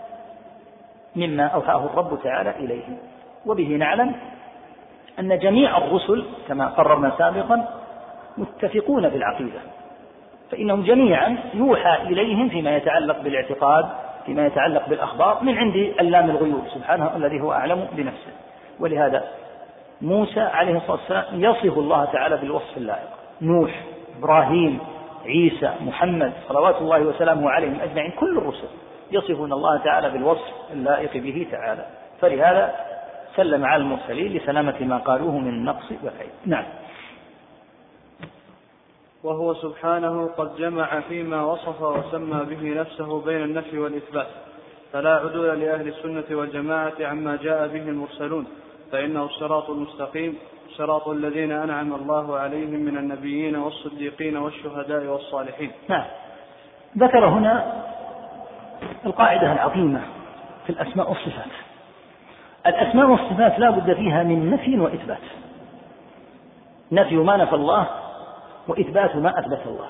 مما أوحاه الرب تعالى إليهم. وبه نعلم أن جميع الرسل كما قررنا سابقا متفقون بالعقيدة، فإنهم جميعا يوحى إليهم فيما يتعلق بالاعتقاد، فيما يتعلق بالأخبار من عند علام الغيوب سبحانه الذي هو أعلم بنفسه. ولهذا موسى عليه الصلاة والسلام يصف الله تعالى بالوصف اللائق، نوح، إبراهيم، عيسى، محمد صلوات الله وسلامه عليهم أجمعين كل الرسل يصفون الله تعالى بالوصف اللائق به تعالى، فلهذا سلم على المرسلين لسلامة ما قالوه من النقص والعيب. نعم. وهو سبحانه قد جمع فيما وصف وسمى به نفسه بين النفي والإثبات، فلا عدول لأهل السنة والجماعة عما جاء به المرسلون، فإنه الصراط المستقيم صراط الذين أنعم الله عليهم من النبيين والصديقين والشهداء والصالحين. نعم. ذكر هنا القاعدة العظيمة في الأسماء والصفات. الأسماء والصفات لا بد فيها من نفي وإثبات، نفي ما نفى الله وإثبات ما أثبت الله.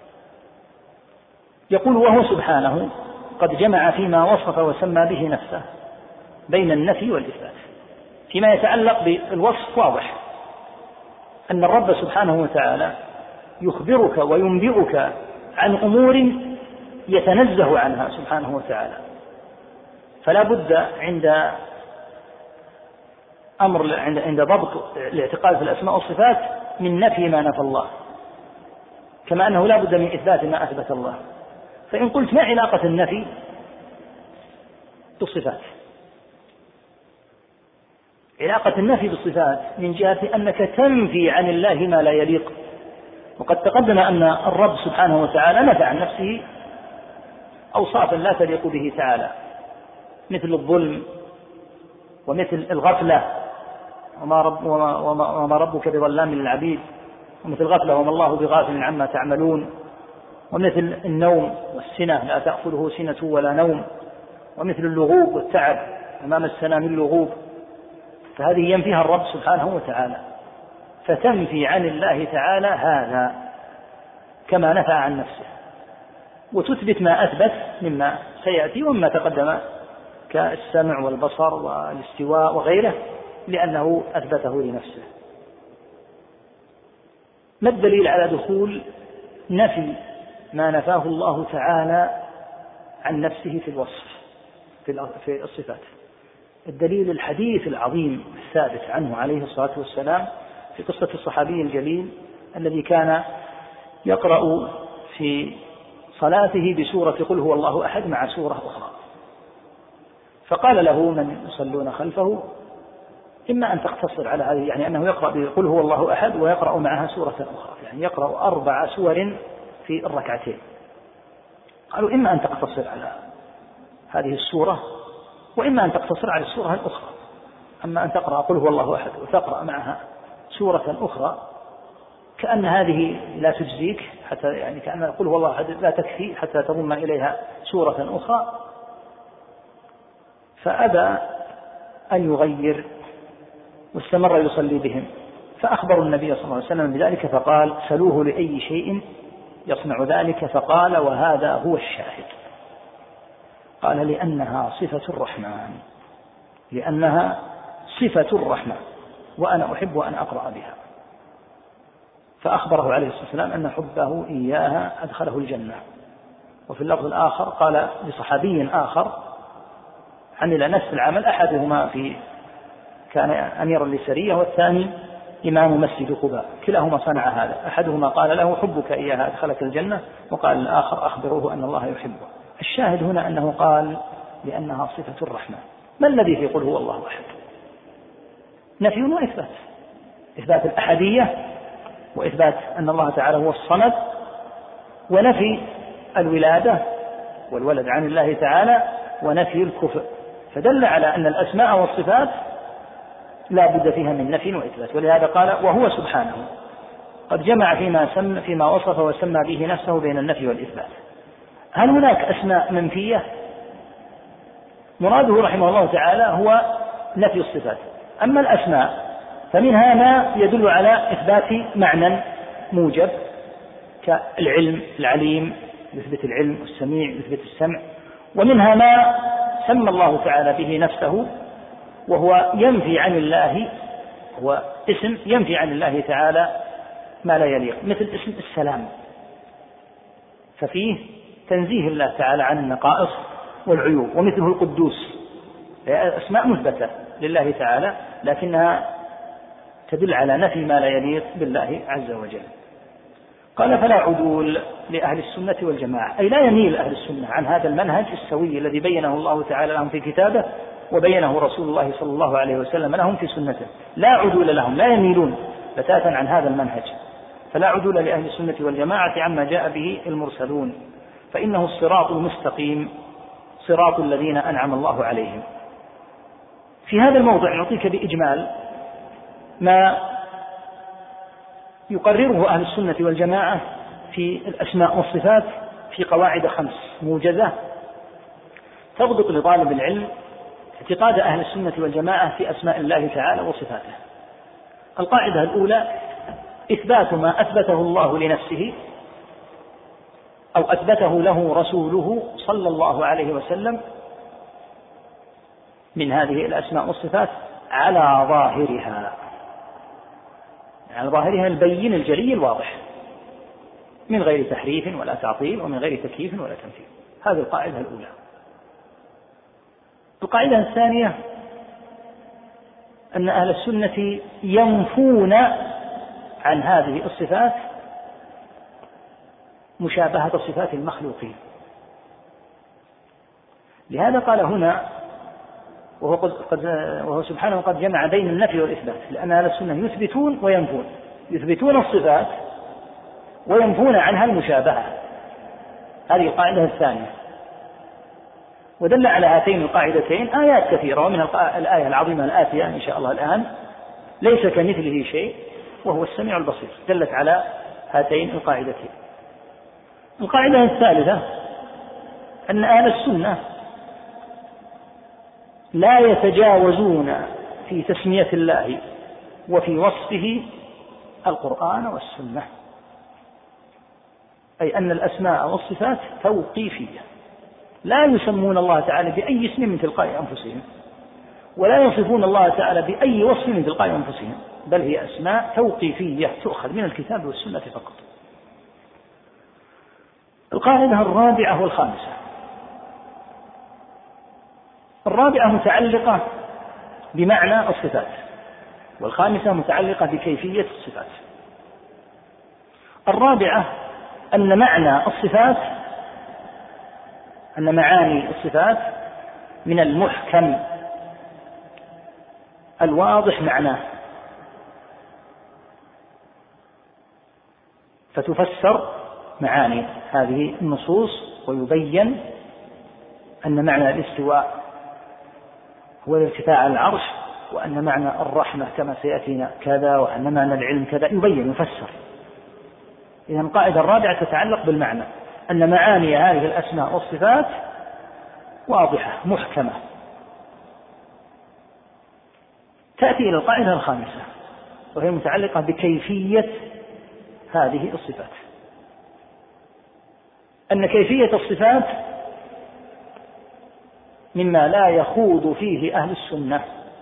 يقول وهو سبحانه قد جمع فيما وصف وسمى به نفسه بين النفي والإثبات. فيما يتعلق بالوصف واضح أن الرب سبحانه وتعالى يخبرك وينبئك عن أمور يتنزه عنها سبحانه وتعالى، فلا بد عند أمر عند عند ضبط الاعتقاد في الأسماء والصفات من نفي ما نفى الله، كما أنه لا بد من إثبات ما أثبت الله. فإن قلت ما علاقة النفي بالصفات؟ علاقة النفي بالصفات من جهة أنك تنفي عن الله ما لا يليق، وقد تقدم أن الرب سبحانه وتعالى نفى عن نفسه أوصافا لا تليق به تعالى، مثل الظلم ومثل الغفلة وما, رب وما, وما, وما ربك بظلام للعبيد، ومثل الغفلة وما الله بغافل عما تعملون، ومثل النوم والسنة لا تأخذه سنة ولا نوم، ومثل اللغوب والتعب وما مسنا من لغوب. فهذه ينفيها الرب سبحانه وتعالى، فتنفي عن الله تعالى هذا كما نفى عن نفسه، وتثبت ما أثبت مما سيأتي ومما تقدم كالسمع والبصر والاستواء وغيره، لأنه أثبته لنفسه. ما الدليل على دخول نفي ما نفاه الله تعالى عن نفسه في الوصف في الصفات؟ الدليل الحديث العظيم الثابت عنه عليه الصلاة والسلام في قصة الصحابي الجليل الذي كان يقرأ في صلاته بسورة قل هو الله أحد مع سورة أخرى، فقال له من يصلون خلفه إما أن تقتصر على هذه، يعني أنه يقرأ بقل هو الله أحد ويقرأ معها سورة أخرى، يعني يقرأ أربع سور في الركعتين. قالوا إما أن تقتصر على هذه السورة وإما أن تقتصر على السورة الأخرى، أما أن تقرأ قل هو الله أحد وتقرأ معها سورة أخرى كأن هذه لا تجزيك، حتى يعني كأن قل هو الله أحد لا تكفي حتى تضم إليها سورة أخرى، فأبى أن يغير واستمر يصلي بهم. فأخبروا النبي صلى الله عليه وسلم بذلك فقال سلوه لأي شيء يصنع ذلك، فقال وهذا هو الشاهد. قال لأنها صفة الرحمن، لأنها صفة الرحمن وأنا أحب أن أقرأ بها. فأخبره عليه الصلاة والسلام أن حبه إياها أدخله الجنة. وفي اللفظ الآخر قال لصحابي آخر عمل نفس العمل، أحدهما في كان أميرا لسرية والثاني إمام مسجد قباء، كلاهما صنع هذا، أحدهما قال له حبك إياها أدخلك الجنة، وقال الآخر أخبروه أن الله يحبه. الشاهد هنا أنه قال لأنها صفة الرحمن. ما الذي يقول هو الله أحد؟ نفي وإثبات، إثبات الأحدية وإثبات أن الله تعالى هو الصمد، ونفي الولادة والولد عن الله تعالى، ونفي الكفر. فدل على أن الأسماء والصفات لا بد فيها من نفي وإثبات. ولهذا قال وهو سبحانه قد جمع فيما, سم فيما وصف وسمى به نفسه بين النفي والإثبات. هل هناك أسماء منفية؟ مراده رحمه الله تعالى هو نفي الصفات. أما الأسماء فمنها ما يدل على إثبات معنى موجب كالعلم، العليم يثبت العلم، والسميع يثبت السمع، ومنها ما سمى الله تعالى به نفسه وهو ينفي عن الله، هو اسم ينفي عن الله تعالى ما لا يليق، مثل اسم السلام. ففيه تنزيه الله تعالى عن النقائص والعيوب، ومثله القدوس، أسماء مثبتة لله تعالى لكنها تدل على نفي ما لا يليق بالله عز وجل. قال فلا عدول لأهل السنة والجماعة، أي لا يميل أهل السنة عن هذا المنهج السوي الذي بينه الله تعالى لهم في كتابه وبينه رسول الله صلى الله عليه وسلم لهم في سنته، لا عدول لهم، لا يميلون بتاتا عن هذا المنهج. فلا عدول لأهل السنة والجماعة عما جاء به المرسلون، فإنه الصراط المستقيم، صراط الذين أنعم الله عليهم. في هذا الموضع نعطيك بإجمال ما يقرره أهل السنة والجماعة في الأسماء والصفات في قواعد خمس موجزة تضبط لطالب العلم اعتقاد أهل السنة والجماعة في أسماء الله تعالى وصفاته. القاعدة الأولى إثبات ما أثبته الله لنفسه أو أثبته له رسوله صلى الله عليه وسلم من هذه الأسماء والصفات على ظاهرها، على ظاهرها البين الجلي الواضح، من غير تحريف ولا تعطيل ومن غير تكييف ولا تمثيل. هذه القاعدة الأولى. القاعدة الثانية أن أهل السنة ينفون عن هذه الصفات مشابهة صفات المخلوقين. لهذا قال هنا وهو, قد وهو سبحانه قد جمع بين النفي والإثبات، لأن أهل السنة يثبتون وينفون، يثبتون الصفات وينفون عنها المشابهة. هذه القاعدة الثانية. ودل على هاتين القاعدتين آيات كثيرة، ومن الآية العظيمة الآتية إن شاء الله الآن ليس كمثله شيء وهو السميع البصير، دلت على هاتين القاعدتين. القاعدة الثالثة أن أهل السنة لا يتجاوزون في تسمية الله وفي وصفه القرآن والسنة، أي أن الأسماء والصفات توقيفية، لا يسمون الله تعالى بأي اسم من تلقاء أنفسهم، ولا يصفون الله تعالى بأي وصف من تلقاء أنفسهم، بل هي أسماء توقيفية تؤخذ من الكتاب والسنة فقط. القاعدة الرابعة والخامسة. الرابعة متعلقة بمعنى الصفات، والخامسة متعلقة بكيفية الصفات. الرابعة أن معنى الصفات أن معاني الصفات من المحكم الواضح معناه، فتفسر معاني هذه النصوص ويبين أن معنى الاستواء هو الارتفاع على العرش، وأن معنى الرحمة كما سيأتينا كذا، وأن معنى العلم كذا، يبين يفسر. إذن القاعدة الرابعة تتعلق بالمعنى، أن معاني هذه الأسماء والصفات واضحة محكمة. تأتي إلى القاعدة الخامسة وهي متعلقة بكيفية هذه الصفات، أن كيفية الصفات مما لا يخوض فيه أهل السنة،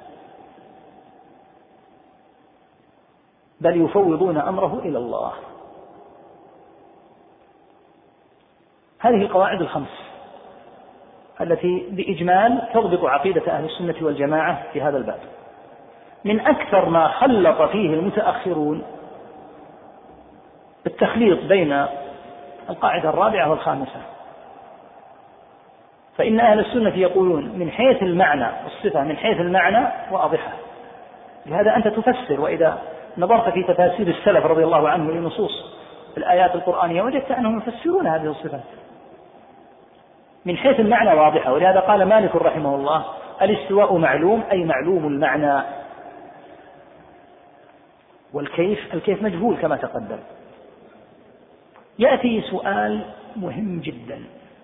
بل يفوضون أمره إلى الله. هذه القواعد الخمس التي بإجمال تضبط عقيدة أهل السنة والجماعة في هذا الباب. من أكثر ما خلط فيه المتأخرون التخليط بين القاعدة الرابعة والخامسة، فإن أهل السنة يقولون من حيث المعنى الصفة من حيث المعنى واضحة، لهذا أنت تفسر، وإذا نظرت في تفاسير السلف رضي الله عنهم لنصوص الآيات القرآنية وجدت أنهم يفسرون هذه الصفات من حيث المعنى واضحة. ولهذا قال مالك رحمه الله الاستواء معلوم، أي معلوم المعنى، والكيف الكيف مجهول كما تقدم. يأتي سؤال مهم جدا،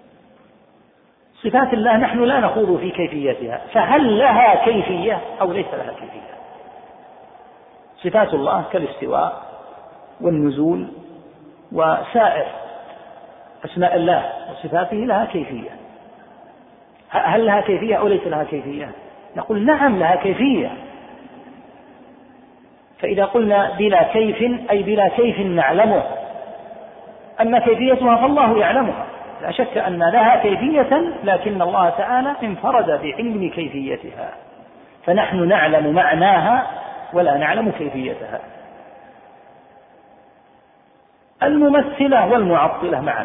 صفات الله نحن لا نخوض في كيفيتها، فهل لها كيفية أو ليس لها كيفية؟ صفات الله كالاستواء والنزول وسائر أسماء الله وصفاته لها كيفية، هل لها كيفية أو ليس لها كيفية؟ نقول نعم لها كيفية. فإذا قلنا بلا كيف أي بلا كيف نعلمه، أما كيفيتها فالله يعلمها، لا شك أن لها كيفية، لكن الله تعالى انفرد بعلم كيفيتها، فنحن نعلم معناها ولا نعلم كيفيتها. الممثلة والمعطلة معا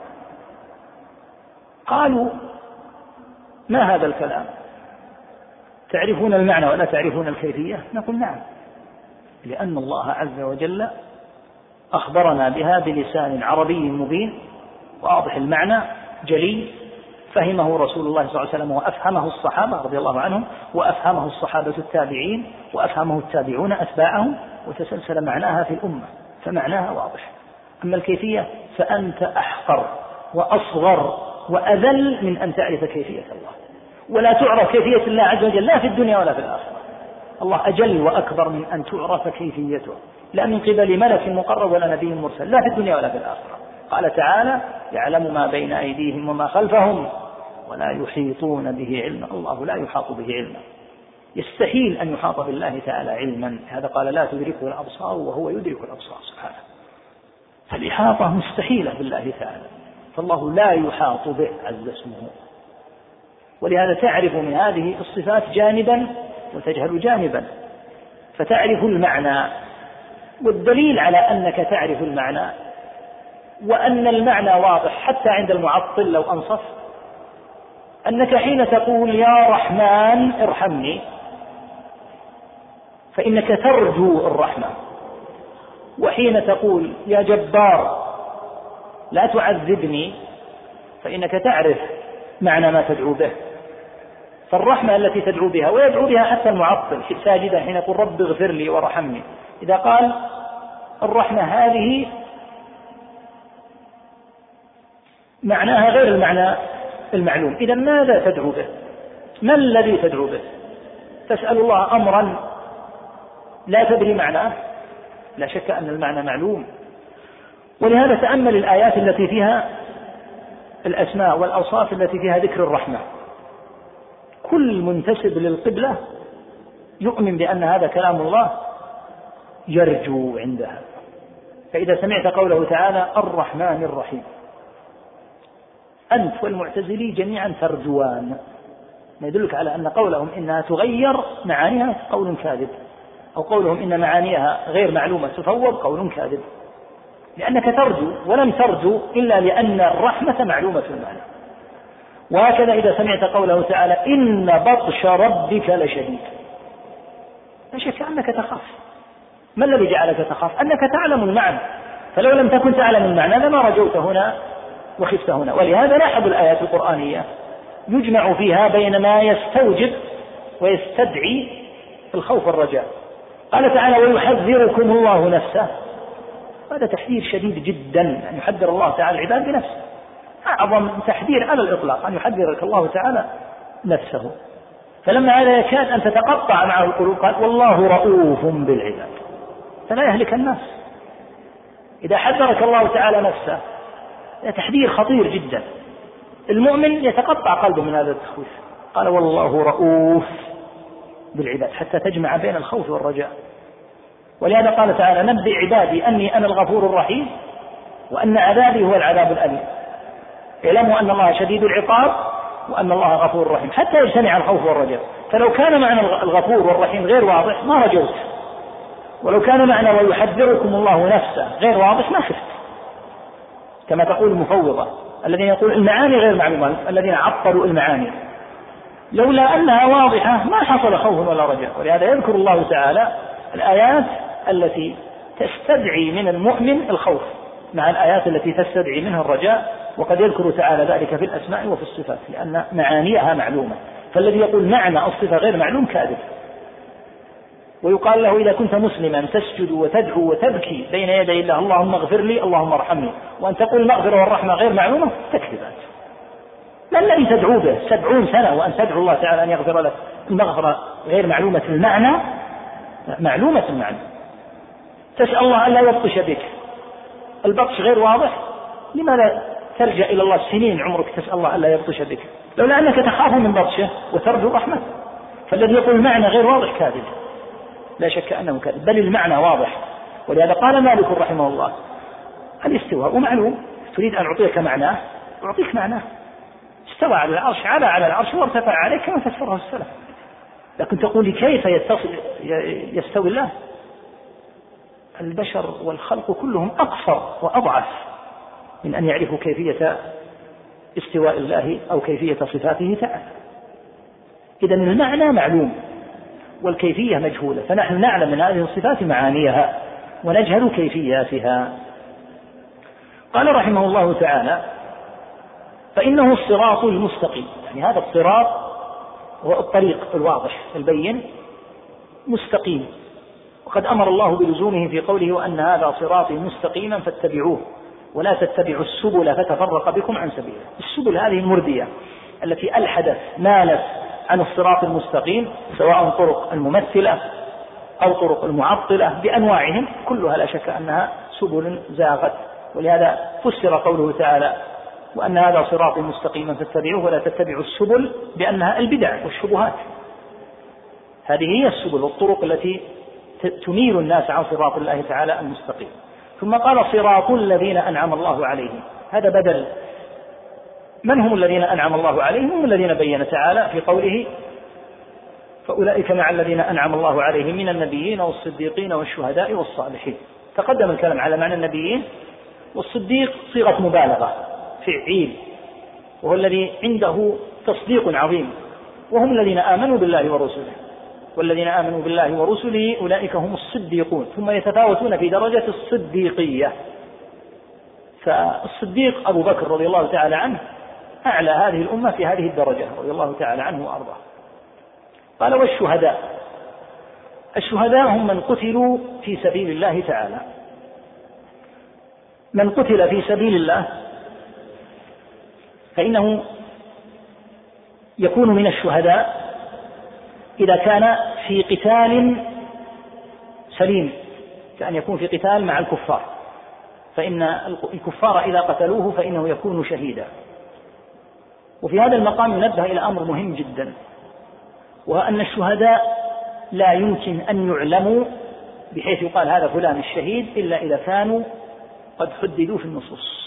قالوا: ما هذا الكلام؟ تعرفون المعنى ولا تعرفون الكيفية؟ نقول: نعم، لأن الله عز وجل أخبرنا بها بلسان عربي مبين واضح المعنى جلي، فهمه رسول الله صلى الله عليه وسلم وأفهمه الصحابة رضي الله عنهم، وأفهمه الصحابة التابعين، وأفهمه التابعون أتباعهم، وتسلسل معناها في الأمة، فمعناها واضح. أما الكيفية فأنت أحقر وأصغر وأذل من أن تعرف كيفية الله، ولا تعرف كيفية الله عز وجل لا في الدنيا ولا في الآخرة. الله أجل وأكبر من أن تعرف كيفيته، لا من قبل ملك مقرب ولا نبي مرسل، لا في الدنيا ولا في الآخرة. قال تعالى: يعلم ما بين أيديهم وما خلفهم ولا يحيطون به علما. الله لا يحاط به علما، يستحيل أن يحاط بالله تعالى علما، هذا قال: لا تدركه الأبصار وهو يدرك الأبصار سبحانه. فالإحاطة مستحيلة بالله تعالى، فالله لا يحاط به عز اسمه. ولهذا تعرف من هذه الصفات جانبا وتجهل جانبا، فتعرف المعنى، والدليل على أنك تعرف المعنى وأن المعنى واضح حتى عند المعطل لو أنصف، أنك حين تقول: يا رحمن ارحمني، فإنك ترجو الرحمة، وحين تقول: يا جبار لا تعذبني، فإنك تعرف معنى ما تدعو به. فالرحمة التي تدعو بها، ويدعو بها حتى المعطل ساجدا حين يقول: رب اغفر لي ورحمني، إذا قال الرحمة هذه معناها غير المعنى المعلوم، إذا ماذا تدعو به؟ ما الذي تدعو به؟ تسأل الله أمرا لا تدري معناه؟ لا شك أن المعنى معلوم. ولهذا تأمل الآيات التي فيها الأسماء والأوصاف التي فيها ذكر الرحمة، كل منتسب للقبلة يؤمن بأن هذا كلام الله يرجو عندها. فإذا سمعت قوله تعالى: الرحمن الرحيم، أنت والمعتزلي جميعا ترجوان، ما يدلك على أن قولهم إنها تغير معانيها قول كاذب، أو قولهم إن معانيها غير معلومة تفوض قول كاذب، لأنك ترجو، ولم ترجو إلا لأن الرحمة معلومة المعنى. وهكذا إذا سمعت قوله تعالى: إن بطش ربك لشديد، لا شك أنك تخاف. ما الذي جعلك تخاف؟ أنك تعلم المعنى، فلو لم تكن تعلم المعنى لما رجوت هنا وخفت هنا. ولهذا لاحظوا الآيات القرآنية يجمع فيها بين ما يستوجب ويستدعي الخوف والرجاء. قال تعالى: ويحذركم الله نفسه، هذا تحذير شديد جدا، أن يحذر الله تعالى العباد بنفسه، أعظم تحذير على الإطلاق أن يحذرك الله تعالى نفسه. فلما هذا يكاد أن تتقطع معه القلوب قال: والله رؤوف بالعباد، فلا يهلك الناس. إذا حذرك الله تعالى نفسه هذا تحذير خطير جدا، المؤمن يتقطع قلبه من هذا التخويف. قال: والله رؤوف بالعباد، حتى تجمع بين الخوف والرجاء. ولهذا قال تعالى: نبئ عبادي أني أنا الغفور الرحيم وأن عذابي هو العذاب الأليم. اعلموا أن الله شديد العقاب وأن الله غفور رحيم، حتى يجتمع الخوف والرجاء. فلو كان معنى الغفور والرحيم غير واضح ما رجوت، ولو كان معنى ويحذركم الله نفسه غير واضح ما خفت، كما تقول المفوضة الذين يقول المعاني غير معلومة، الذين عطلوا المعاني. لولا أنها واضحة ما حصل خوف ولا رجاء. ولهذا يذكر الله تعالى الآيات التي تستدعي من المؤمن الخوف مع الآيات التي تستدعي منها الرجاء، وقد يذكر تعالى ذلك في الأسماء وفي الصفات، لأن معانيها معلومة. فالذي يقول معنى الصفة غير معلوم كاذب. ويقال له: إذا كنت مسلما تسجد وتدعو وتبكي بين يدي الله: اللهم اغفر لي اللهم ارحمني، وأن تقول المغفرة والرحمة غير معلومة، تكذبات. ما الذي تدعو به سبعون سنة وأن تدعو الله تعالى أن يغفر لك المغفرة غير معلومة المعنى؟ معلومة المعنى. تسأل الله ألا يبطش بك، البطش غير واضح، لماذا ترجع إلى الله سنين عمرك تسأل الله ألا يبطش بك؟ لولا أنك تخاف من بطشه وترجو رحمته. فالذي يقول المعنى غير واضح كاذب، لا شك أنه كاذب، بل المعنى واضح. ولهذا قال مالك رحمه الله: الاستواء ومعلوم، تريد أن أعطيك معناه أعطيك معناه، استوى على العرش، على على العرش وارتفع عليه كما فسره السلف. لكن تقول لي كيف يستوي الله؟ البشر والخلق كلهم أقصر وأضعف من أن يعرفوا كيفية استواء الله أو كيفية صفاته تعالى. إذن المعنى معلوم والكيفية مجهولة، فنحن نعلم من هذه الصفات معانيها ونجهل كيفياتها. قال رحمه الله تعالى: فإنه الصراط المستقيم، يعني هذا الصراط هو الطريق الواضح البين مستقيم، وقد أمر الله بلزومه في قوله: وأن هذا صراطي مستقيما فاتبعوه ولا تتبعوا السبل فتفرق بكم عن سبيله. السبل هذه المردية التي ألحدت مالت عن الصراط المستقيم، سواء طرق الممثلة أو طرق المعطلة بأنواعهم، كلها لا شك أنها سبل زاغت. ولهذا فسر قوله تعالى: وأن هذا صراطي مستقيما فاتبعوه ولا تتبعوا السبل، بأنها البدع والشبهات. هذه هي السبل والطرق التي تميل الناس عن صراط الله تعالى المستقيم. ثم قال: صراط الذين أنعم الله عليهم، هذا بدل. من هم الذين أنعم الله عليهم؟ هم الذين بين تعالى في قوله: فأولئك مع الذين أنعم الله عليهم من النبيين والصديقين والشهداء والصالحين. تقدم الكلام على معنى النبيين، والصديق صيغة مبالغة فعيل، وهو الذي عنده تصديق عظيم، وهم الذين آمنوا بالله ورسله، والذين آمنوا بالله ورسله أولئك هم الصديقون. ثم يتفاوتون في درجة الصديقية، فالصديق أبو بكر رضي الله تعالى عنه أعلى هذه الأمة في هذه الدرجة رضي الله تعالى عنه وأرضاه. قال: والشهداء، الشهداء هم من قتلوا في سبيل الله تعالى. من قتل في سبيل الله فإنه يكون من الشهداء إذا كان في قتال سليم، كأن يكون في قتال مع الكفار، فإن الكفار إذا قتلوه فإنه يكون شهيدا. وفي هذا المقام ينبه إلى أمر مهم جدا، وهو أن الشهداء لا يمكن أن يعلموا بحيث يقال هذا فلان الشهيد إلا إذا كانوا قد حددوا في النصوص،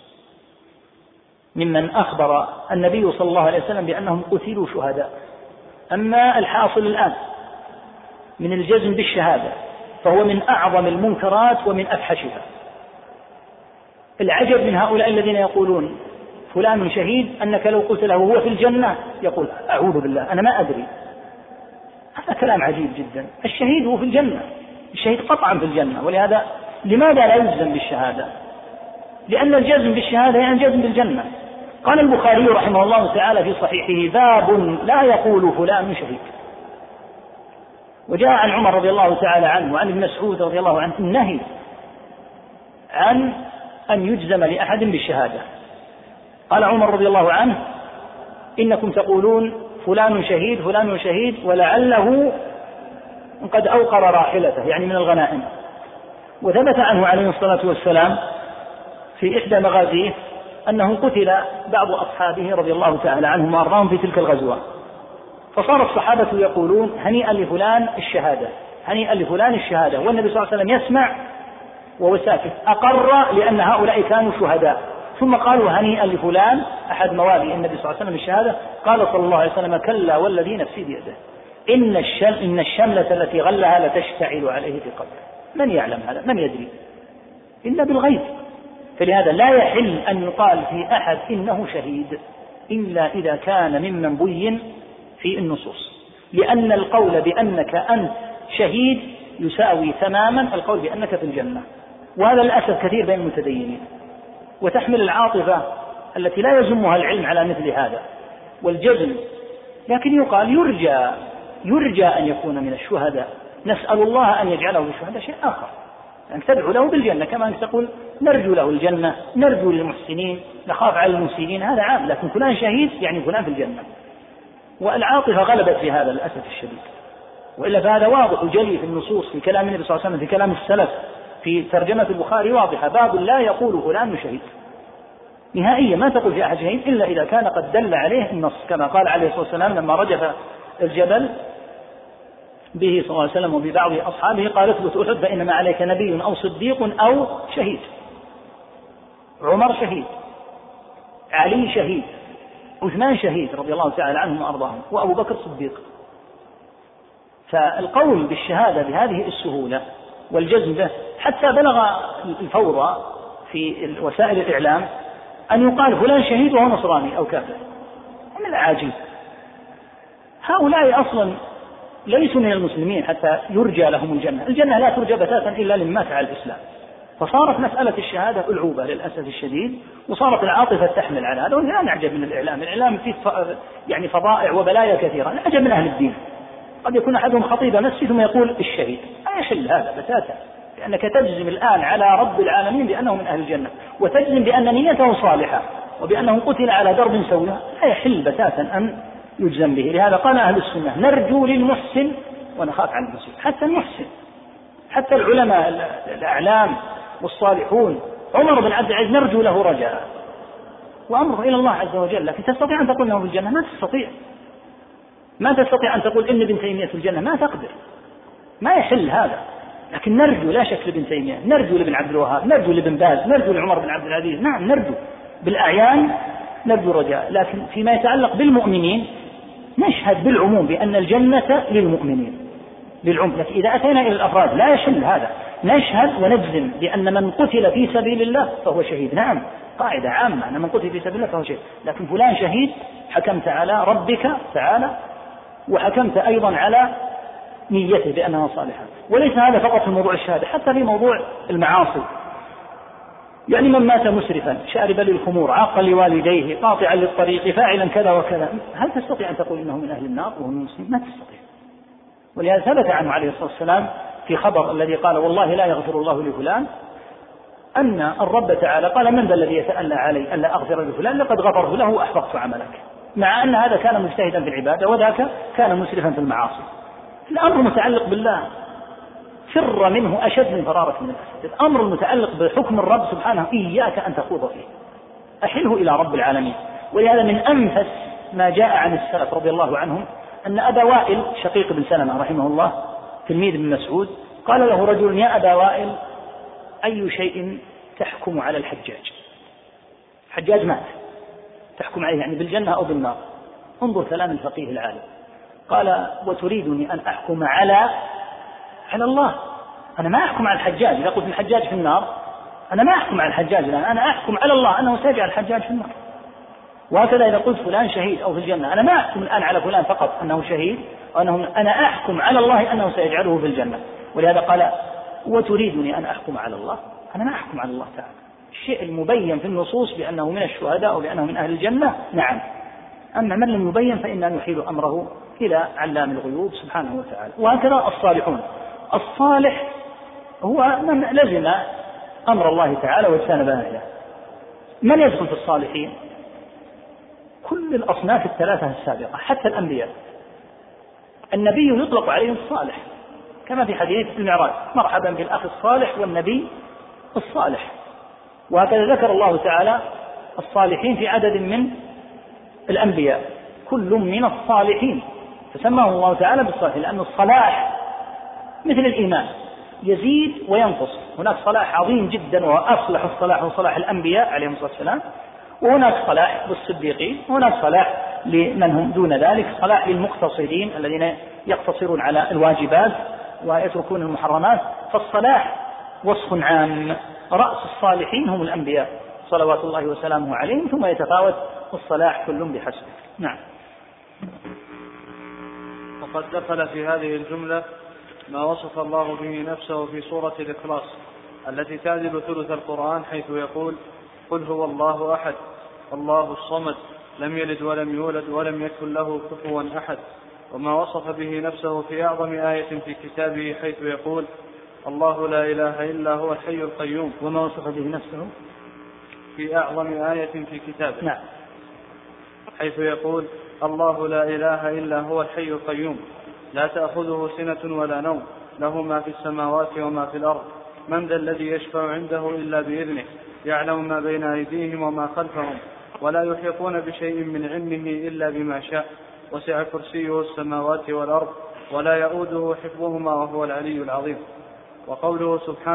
ممن أخبر النبي صلى الله عليه وسلم بأنهم قتلوا شهداء. أما الحاصل الآن من الجزم بالشهادة فهو من أعظم المنكرات ومن أفحشها. العجب من هؤلاء الذين يقولون فلان شهيد أنك لو قلت له هو في الجنة يقول أعوذ بالله أنا ما أدري. هذا كلام عجيب جدا. الشهيد هو في الجنة، الشهيد قطعا في الجنة. ولهذا لماذا لا يجزم بالشهادة؟ لأن الجزم بالشهادة يعني جزم بالجنة. قال البخاري رحمه الله تعالى في صحيحه: باب لا يقول فلان شهيد. وجاء عن عمر رضي الله تعالى عنه وعن ابن مسعود رضي الله عنه النهي عن أن يجزم لأحد بالشهادة. قال عمر رضي الله عنه: إنكم تقولون فلان شهيد فلان شهيد ولعله قد أوقر راحلته، يعني من الغنائم. وثبت عنه عليه الصلاة والسلام في إحدى مغازيه أنه قتل بعض أصحابه رضي الله تعالى عنهم وأرضاهم في تلك الغزوة، فصار الصحابة يقولون هنيئا لفلان الشهادة، هنيئا لفلان الشهادة، والنبي صلى الله عليه وسلم يسمع وهو ساكت، أقر لأن هؤلاء كانوا شهداء. ثم قالوا هنيئا لفلان أحد موالي النبي صلى الله عليه وسلم الشهادة، قال صلى الله عليه وسلم: كلا والذي نفسي بيده إن, الشل إن الشملة التي غلها لتشتعل عليه في قبره. من يعلم هذا؟ من يدري؟ إلا بالغيب. فلهذا لا يحل أن يقال في أحد إنه شهيد إلا إذا كان ممن بين في النصوص، لأن القول بأنك أنت شهيد يساوي تماما القول بأنك في الجنة. وهذا للأسف كثير بين المتدينين، وتحمل العاطفة التي لا يزمها العلم على مثل هذا والجزم، لكن يقال يرجى يرجى أن يكون من الشهداء، نسأل الله أن يجعله من الشهداء شيء آخر، يعني تدعو له بالجنة، كما أنك تقول نرجو له الجنة، نرجو للمحسنين، نخاف على المسيئين، هذا عام. لكن فلان شهيد يعني فلان في الجنة، والعاطفة غلبت في هذا للأسف الشديد. وإلا فهذا واضح وجلي في النصوص، في كلام النبي صلى الله عليه وسلم، في كلام السلف، في ترجمة البخاري واضحة: باب لا يقول فلان شهيد نهائيا، ما تقول في أحد شهيد إلا إذا كان قد دل عليه النص، كما قال عليه الصلاة والسلام لما رجف الجبل به صلى الله عليه وسلم وببعض أصحابه قال: اثبت أحد فإنما عليك نبي أو صديق أو شهيد. عمر شهيد، علي شهيد، عثمان شهيد رضي الله تعالى عنهم وأرضاهم، وأبو بكر صديق. فالقول بالشهادة بهذه السهولة والجزم به حتى بلغ الفورة في وسائل الإعلام أن يقال فلان شهيد وهو نصراني أو كافر، من العاجيب. هؤلاء أصلا ليسوا من المسلمين حتى يرجى لهم الجنة، الجنة لا ترجى بتاتا إلا لمن مات على الإسلام. فصارت مسألة الشهادة ألعوبة للأسف الشديد، وصارت العاطفة تحمل على هذا. ولا نعجب من الإعلام، الإعلام فيه يعني فضائع وبلايا كثيرة، نعجب من أهل الدين. قد يكون أحدهم خطيب مسجد ثم يقول الشهيد، لا يحل هذا بتاتا، لأنك تجزم الآن على رب العالمين بأنه من أهل الجنة، وتجزم بأن نيته صالحة وبأنه قتل على درب سوي، لا يحل بتاتا أن يجزم به. لهذا قال أهل السنة نرجو للمحسن ونخاف عن المسيء. حتى المحسن، حتى العلماء الأعلام والصالحون، عمر بن عبد العزيز نرجو له رجاء وأمره إلى الله عز وجل. لكن تستطيع أن تقول له في الجنة؟ ما تستطيع. ما تستطيع أن تقول إن ابن تيمية في الجنة، ما تقدر، ما يحل هذا. لكن نرجو لا شك لابن تيمية، نرجو لابن عبد الوهاب، نرجو لابن باز، نرجو لعمر بن عبد العزيز، نعم نرجو بالأعيان، نرجو رجاء. لكن فيما يتعلق بالمؤمنين نشهد بالعموم بأن الجنة للمؤمنين للعموم. لكن إذا أتينا إلى الأفراد لا يحل هذا، نشهد ونجزم بأن من قتل في سبيل الله فهو شهيد، نعم قاعدة عامة أن من قتل في سبيل الله فهو شهيد. لكن فلان شهيد حكمت على ربك تعالى، وحكمت أيضا على نيته بأنها صالحة. وليس هذا فقط في موضوع الشهادة، حتى في موضوع المعاصي. يعني من مات مسرفا شاربا للخمور عاقا لوالديه قاطعا للطريق فاعلا كذا وكذا، هل تستطيع أن تقول إنه من أهل النار وهو من المسلمين؟ ما تستطيع. ولهذا ثبت عنه عليه الصلاة والسلام في خبر الذي قال والله لا يغفر الله لفلان، أن الرب تعالى قال من ذا الذي يتألى علي ألا أغفر لفلان لقد غفرت له وأحبطت عملك، مع أن هذا كان مجتهدا في العبادة وذاك كان مسرفا في المعاصي. الأمر متعلق بالله فر منه أشد من فرارة من الأسد. الأمر المتعلق بحكم الرب سبحانه إياك أن تخوض فيه، أحله إلى رب العالمين. ولهذا من أنفس ما جاء عن السلف رضي الله عنهم أن أبا وائل شقيق بن سلمة رحمه الله تلميذ ابن مسعود قال له رجل يا أبا وائل أي شيء تحكم على الحجاج؟ الحجاج مات، تحكم عليه يعني بالجنة أو بالنار؟ انظر كلام الفقيه العالم. قال وتريدني أن أحكم على على الله؟ أنا ما أحكم على الحجاج، إذا قلت الحجاج في النار أنا ما أحكم على الحجاج، لأن أنا أحكم على الله أنه سيجعل الحجاج في النار. وهكذا إذا قلت فلان شهيد أو في الجنة أنا ما أحكم الآن على فلان فقط أنه شهيد، وأنه أنا أحكم على الله أنه سيجعله في الجنة. ولهذا قال وتريدني أن أحكم على الله؟ أنا ما أحكم على الله تعالى. الشيء المبين في النصوص بأنه من الشهداء أو بأنه من أهل الجنة نعم، أما من لم يبين فإننا نحيل أمره إلى علام الغيوب سبحانه وتعالى. وهكذا الصالحون، الصالح هو من لزم أمر الله تعالى واجتنب نهيه. من يدخل في الصالحين؟ كل الأصناف الثلاثة السابقة، حتى الأنبياء. النبي يطلق عليه الصالح كما في حديث المعراج مرحبا بالأخ الصالح والنبي الصالح. وهكذا ذكر الله تعالى الصالحين في عدد من الأنبياء، كل من الصالحين، فسماه الله تعالى بالصالحين، لأن الصلاح مثل الإيمان يزيد وينقص. هناك صلاح عظيم جدا وأصلح الصلاح وصلاح الأنبياء عليهم الصلاة والسلام، وهناك صلاح للصديقين، وهناك صلاح لمن هم دون ذلك، صلاح للمقتصدين الذين يقتصرون على الواجبات ويتركون المحرمات. فالصلاح وصف عام، رأس الصالحين هم الأنبياء صلوات الله وسلامه عليهم، ثم يتفاوت الصلاح كل بحسبه. نعم. وقد دخل في هذه الجملة ما وصف الله به نفسه في سورة الإخلاص التي تعدل ثلث القرآن، حيث يقول قل هو الله أحد الله الصمد لم يلد ولم يولد ولم يكن له كفوا أحد. وما وصف به نفسه في أعظم آية في كتابه، حيث يقول الله لا إله إلا هو الحي القيوم. وما وصف به نفسه في أعظم آية في كتابه نعم. حيث يقول الله لا إله إلا هو الحي القيوم لا تأخذه سنة ولا نوم له ما في السماوات وما في الأرض من ذا الذي يشفع عنده إلا بإذنه يعلم ما بين أيديهم وما خلفهم ولا يحيطون بشيء من علمه إلا بما شاء وسع كرسيه السماوات والأرض ولا يؤوده حفظهما وهو العلي العظيم. وقوله سبحانه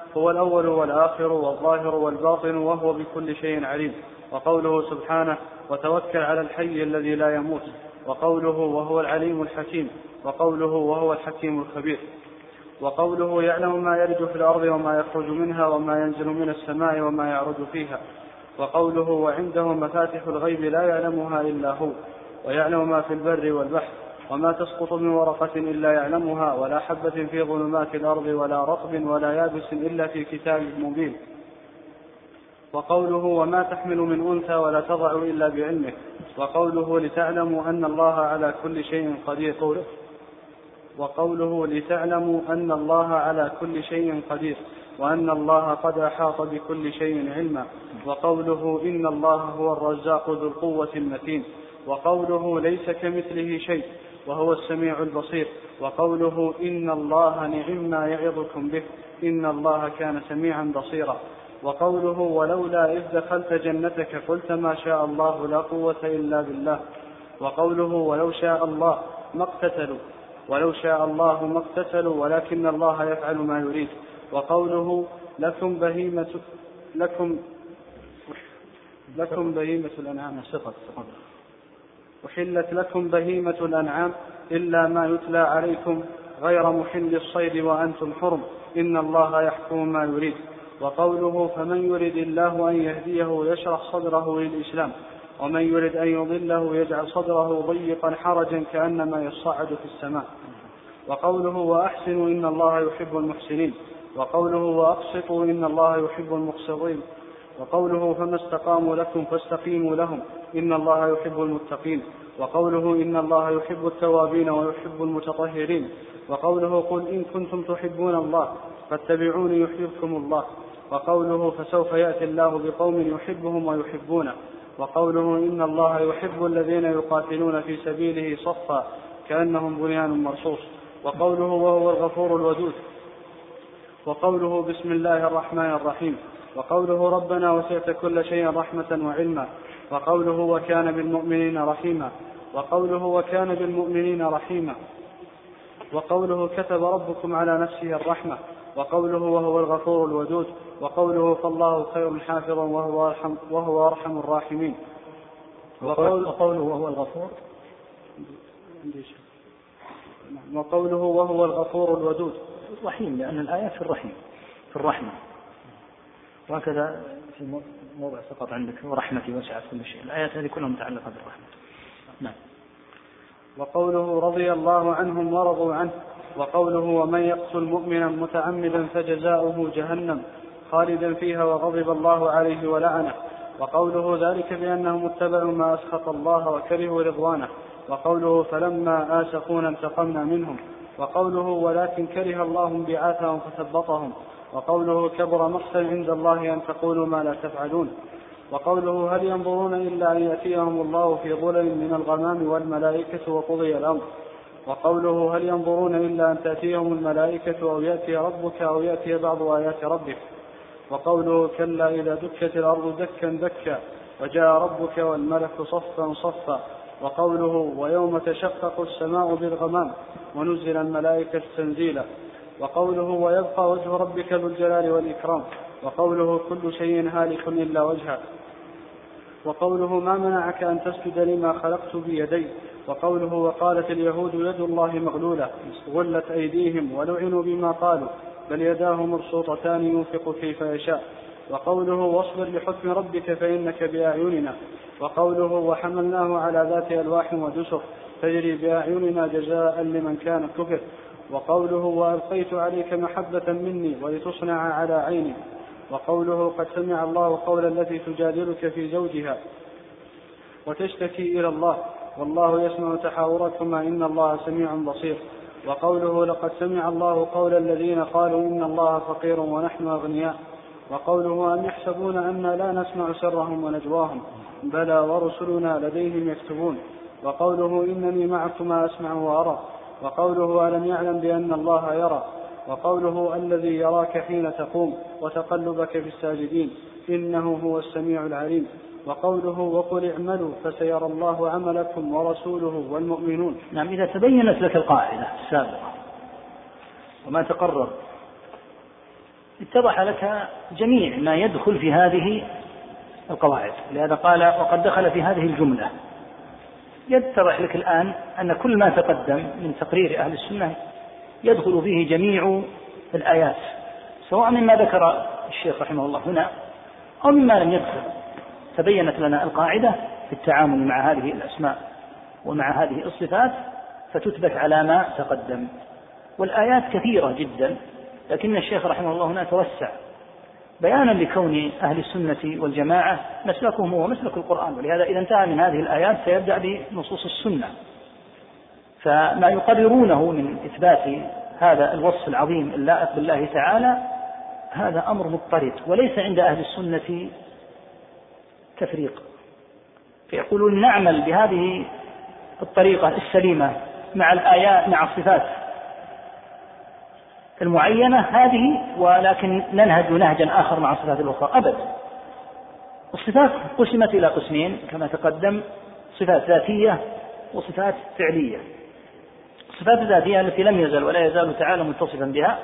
هو الأول والآخر والظاهر والباطن وهو بكل شيء عليم. وقوله سبحانه وتوكل على الحي الذي لا يموت. وقوله وهو العليم الحكيم. وقوله وهو الحكيم الخبير. وقوله يعلم ما يلج في الأرض وما يخرج منها وما ينزل من السماء وما يعرج فيها. وقوله وعنده مفاتح الغيب لا يعلمها إلا هو ويعلم ما في البر والبحر وما تسقط من ورقة إلا يعلمها ولا حبة في ظلمات الأرض ولا رطب ولا يابس إلا في كتاب مبين. وقوله وما تحمل من أنثى ولا تضع إلا بعلمه. وقوله لتعلموا أن الله على كل شيء قدير. وقوله لتعلموا أن الله على كل شيء قدير وأن الله قد أحاط بكل شيء علما. وقوله إن الله هو الرزاق ذو القوة المتين. وقوله ليس كمثله شيء وهو السميع البصير. وقوله إن الله نعم ما يعظكم به إن الله كان سميعا بصيرا. وقوله ولولا إذ دخلت جنتك قلت ما شاء الله لا قوة إلا بالله. وقوله ولو شاء الله ما اقتتلوا ولو شاء الله ما اقتتلوا ولكن الله يفعل ما يريد. وقوله لكم بهيمة لكم لكم بهيمة الأنعام أحلت لكم بهيمة الأنعام إلا ما يتلى عليكم غير محل الصيد وأنتم حرم إن الله يحكم ما يريد. وقوله فمن يرد الله أن يهديه يشرح صدره للإسلام ومن يرد أن يضله يجعل صدره ضيقا حرجا كأنما يصعد في السماء. وقوله وأحسنوا إن الله يحب المحسنين. وقوله وأقسطوا إن الله يحب المقسطين. وقوله فما استقاموا لكم فاستقيموا لهم إن الله يحب المتقين. وقوله إن الله يحب التوابين ويحب المتطهرين. وقوله قل إن كنتم تحبون الله فاتبعوني يحببكم الله. وقوله فسوف يأتي الله بقوم يحبهم ويحبونه. وقوله إن الله يحب الذين يقاتلون في سبيله صفا كأنهم بنيان مرصوص. وقوله وهو الغفور الودود. وقوله بسم الله الرحمن الرحيم. وقوله ربنا وسعت كل شيء رحمة وعلما. وقوله وكان بالمؤمنين رحيما. وقوله وكان بالمؤمنين رحيما. وقوله كتب ربكم على نفسه الرحمة. وقوله وهو الغفور الودود. وقوله فالله خير حافظا وهو أرحم, وهو أرحم الراحمين. وقوله وهو الغفور وقوله وهو الغفور الودود رحيم لأن الآيات في الرحيم في الرحمة. وهكذا في موضع سقط عندك ورحمتي وسعت كل شيء. الآيات هذه كلها متعلقة بالرحمة. نعم. وقوله رضي الله عنهم ورضوا عنه. وقوله ومن يقتل مؤمنا متعمدا فجزاؤه جهنم خالدا فيها وغضب الله عليه ولعنه. وقوله ذلك بأنهم اتبعوا ما أسخط الله وكرهوا رضوانه. وقوله فلما آسفونا انتقمنا منهم. وقوله ولكن كره الله انبعاثهم فثبطهم. وقوله كبر مقتا عند الله أن تقولوا ما لا تفعلون. وقوله هل ينظرون إلا أن يأتيهم الله في ظلل من الغمام والملائكة وقضي الأمر. وقوله هل ينظرون إلا أن تأتيهم الملائكة أو يأتي ربك أو يأتي بعض آيات ربك. وقوله كلا إذا دكت الأرض دكا دكا وجاء ربك والملك صفا صفا. وقوله ويوم تشقق السماء بالغمام ونزل الملائكة تنزيلا. وقوله ويبقى وجه ربك ذو الجلال والإكرام. وقوله كل شيء هالك إلا وجهه. وقوله ما منعك أن تسجد لما خلقت بيدي. وقوله وقالت اليهود يد الله مغلولة غلت أيديهم ولعنوا بما قالوا بل يداه مبسوطتان ينفق كيف يشاء. وقوله واصبر لحكم ربك فإنك بأعيننا. وقوله وحملناه على ذات ألواح ودسر تجري بأعيننا جزاء لمن كان كفر. وقوله وألقيت عليك محبة مني ولتصنع على عيني. وقوله قد سمع الله قول التي تجادلك في زوجها وتشتكي إلى الله والله يسمع تحاوركما إن الله سميع بصير. وقوله لقد سمع الله قول الذين قالوا إن الله فقير ونحن أغنياء. وقوله أم يحسبون أنا لا نسمع سرهم ونجواهم بلى ورسلنا لديهم يكتبون. وقوله إنني معكما أسمع وأرى. وقوله ألم يعلم بأن الله يرى. وقوله الذي يراك حين تقوم وتقلبك في الساجدين إنه هو السميع العليم. وقوله وقل اعملوا فسيرى الله عملكم ورسوله والمؤمنون. نعم. إذا تبينت لك القاعدة السابقة وما تقرر اتضح لك جميع ما يدخل في هذه القواعد. لهذا قال وقد دخل في هذه الجملة. يتضح لك الآن أن كل ما تقدم من تقرير أهل السنة يدخل فيه جميع الآيات، سواء مما ذكر الشيخ رحمه الله هنا أو مما لم يذكر. تبينت لنا القاعدة في التعامل مع هذه الأسماء ومع هذه الصفات فتثبت على ما تقدم. والآيات كثيرة جدا، لكن الشيخ رحمه الله هنا توسع بيانا لكون أهل السنة والجماعة مسلكهم هو مسلك القرآن، ولهذا إذا انتهى من هذه الآيات سيبدأ بنصوص السنة. فما يقررونه من إثبات هذا الوصف العظيم اللائق بالله تعالى هذا أمر مضطرد، وليس عند أهل السنة تفريق، فيقولون نعمل بهذه الطريقة السليمة مع الآيات مع الصفات المعينة هذه، ولكن ننهج نهجا آخر مع الصفات الأخرى أبدا. الصفات قسمت إلى قسمين كما تقدم: صفات ذاتية وصفات فعلية. الصفات الذاتية التي لم يزل ولا يزال تعالى متصفا بها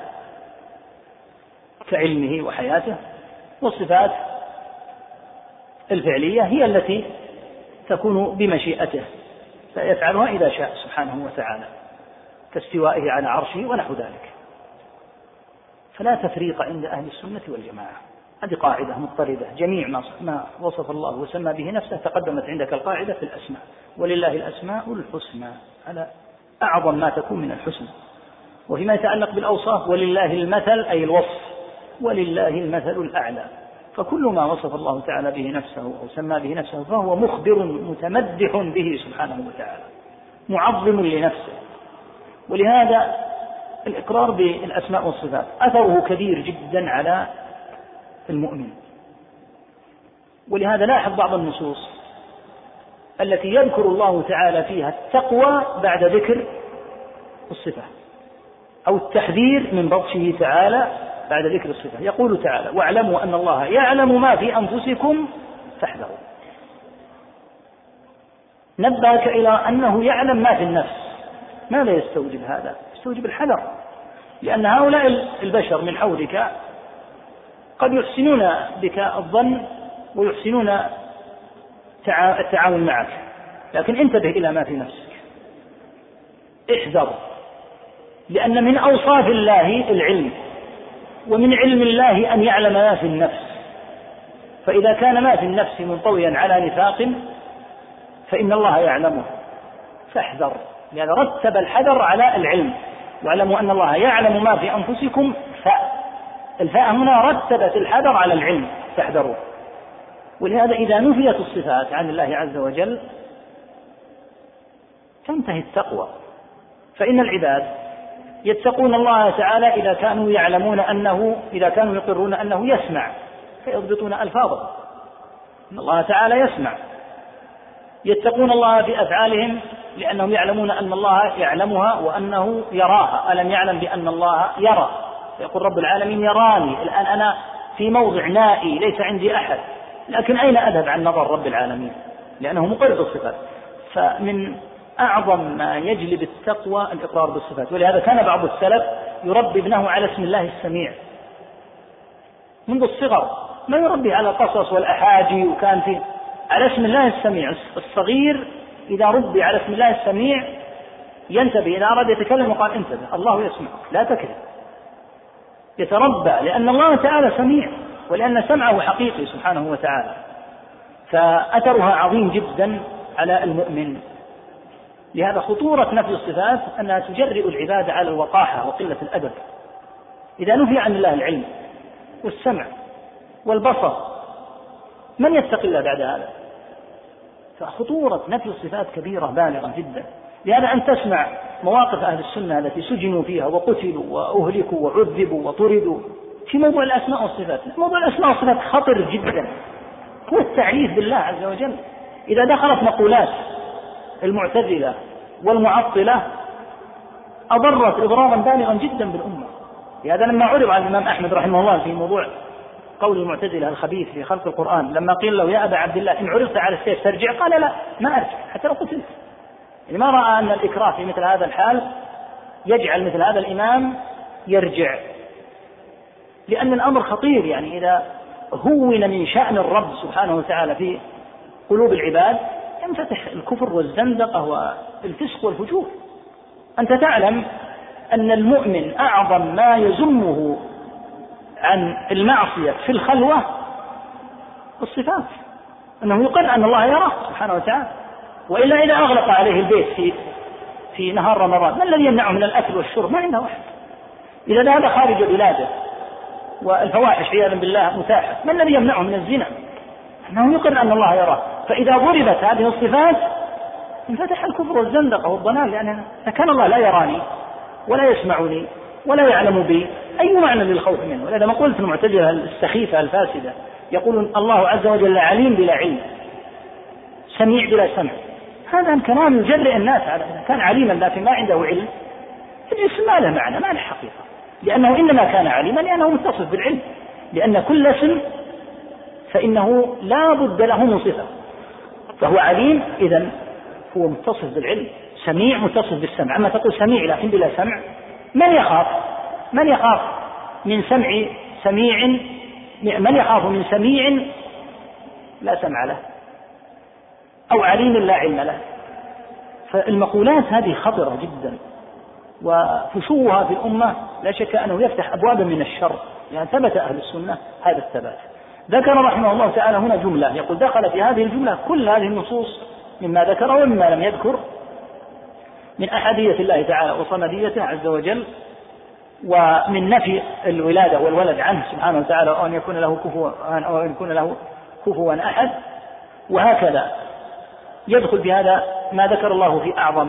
كعلمه وحياته، والصفات الفعلية هي التي تكون بمشيئته فيفعلها إذا شاء سبحانه وتعالى، كاستوائه على عرشه ونحو ذلك. فلا تفريق عند أهل السنة والجماعة، هذه قاعدة مضطردة. جميع ما وصف الله وسمى به نفسه تقدمت عندك القاعدة في الأسماء، ولله الأسماء الحسنى، على أعظم ما تكون من الحسن. وفيما يتعلق بالأوصاف ولله المثل أي الوصف، ولله المثل الأعلى. فكل ما وصف الله تعالى به نفسه أو سمى به نفسه فهو مخبر متمدح به سبحانه وتعالى، معظم لنفسه. ولهذا الإقرار بالأسماء والصفات أثره كبير جدا على المؤمن. ولهذا لاحظ بعض النصوص التي يذكر الله تعالى فيها التقوى بعد ذكر الصفة، أو التحذير من بطشه تعالى بعد ذكر الصفة. يقول تعالى: واعلموا أن الله يعلم ما في أنفسكم فاحذروا. نبهك إلى أنه يعلم ما في النفس. ماذا يستوجب هذا؟ يستوجب الحذر، لأن هؤلاء البشر من حولك قد يحسنون بك الظن ويحسنون التعامل معك، لكن انتبه إلى ما في نفسك، احذر، لأن من أوصاف الله العلم، ومن علم الله أن يعلم ما في النفس. فإذا كان ما في النفس منطويا على نفاق فإن الله يعلمه، فاحذر. لأن رتب الحذر على العلم. واعلموا أن الله يعلم ما في أنفسكم، فالفاء هنا رتبت الحذر على العلم، فاحذروا. ولهذا إذا نفيت الصفات عن الله عز وجل تنتهي التقوى. فإن العباد يتقون الله تعالى إذا كانوا يعلمون أنه إذا كانوا يقرون أنه يسمع فيضبطون ألفاظه، إن الله تعالى يسمع. يتقون الله في أفعالهم لأنهم يعلمون أن الله يعلمها وأنه يراها. ألم يعلم بأن الله يرى؟ فيقول رب العالمين: يراني الآن، أنا في موضع نائي ليس عندي أحد، لكن أين أذهب عن نظر رب العالمين؟ لأنه مقر بالصفات. فمن أعظم ما يجلب التقوى الإقرار بالصفات. ولهذا كان بعض السلف يربي ابنه على اسم الله السميع منذ الصغر، ما يربي على القصص والأحاجي، وكان في على اسم الله السميع. الصغير إذا ربي على اسم الله السميع ينتبه، إذا أراد يتكلم وقال انتبه الله يسمع لا تكذب، يتربى، لأن الله تعالى سميع ولأن سمعه حقيقي سبحانه وتعالى. فأثرها عظيم جدا على المؤمن. لهذا خطورة نفي الصفات أنها تجرئ العباد على الوقاحة وقلة الأدب. إذا نفي عن الله العلم والسمع والبصر من يتقي الله بعد هذا؟ فخطورة نفي الصفات كبيرة بالغة جدا. لهذا أن تسمع مواقف أهل السنة التي سجنوا فيها وقتلوا وأهلكوا وعذبوا وطردوا في موضوع الأسماء والصفات. موضوع الأسماء والصفات خطر جدا، هو التعريف بالله عز وجل. إذا دخلت مقولات المعتزلة والمعطلة أضرت إضرارا بالغا جدا بالأمة. لهذا لما عرض على الإمام أحمد رحمه الله في موضوع قول المعتزلة الخبيث في خلق القرآن، لما قيل له: يا أبا عبد الله إن عرضت على السيف ترجع؟ قال: لا، ما أرجع حتى لو قتلت. يعني ما رأى أن الإكراه في مثل هذا الحال يجعل مثل هذا الإمام يرجع. لأن الأمر خطير. يعني إذا هون من شأن الرب سبحانه وتعالى في قلوب العباد ينفتح الكفر والزندقة والفسق والفجور. أنت تعلم أن المؤمن أعظم ما يزمه عن المعصية في الخلوة الصفات، أنه يقر أن الله يراه سبحانه وتعالى، وإلا إذا أغلق عليه البيت في في نهار رمضان ما الذي يمنعه من الأكل والشرب؟ ما عنده واحد. إذا ذهب خارج بلاده والفواحش عياذا بالله متاحة ما الذي يمنعه من الزنا؟ أنه يقر أن الله يراه. فإذا ضربت هذه الصفات انفتح الكفر والزندقة والضلال، لأن كان الله لا يراني ولا يسمعني ولا يعلم بي، أي معنى للخوف منه؟ ولذا ما قلت المعتزلة السخيفة الفاسدة يقولون الله عز وجل عليم بلا علم، سميع بلا سمع. هذا كلام يجرئ الناس على إذا كان عليما لكن ما عنده علم، الاسم ما له معنى، ما له حقيقة، لأنه إنما كان عليما لأنه متصف بالعلم، لأن كل اسم فإنه لا بد له من صفة، فهو عليم إذن هو متصف بالعلم، سميع متصف بالسمع. أما تقول سميع لكن بلا سمع، من يخاف من يخاف من سمع سميع من يخاف من سميع لا سمع له أو عليم لا علم له؟ فالمقولات هذه خطرة جدا، وفشوها في الأمة لا شك أنه يفتح أبوابا من الشر، لأن يعني ثبت أهل السنة هذا الثبات. ذكر رحمه الله تعالى هنا جملة يقول دخل في هذه الجملة كل هذه النصوص مما ذكر ومما لم يذكر من أحدية الله تعالى وصمديته عز وجل، ومن نفي الولادة والولد عنه سبحانه وتعالى، أو أن يكون له كفوا أو أن يكون له كفوا أحد. وهكذا يدخل بهذا ما ذكر الله في أعظم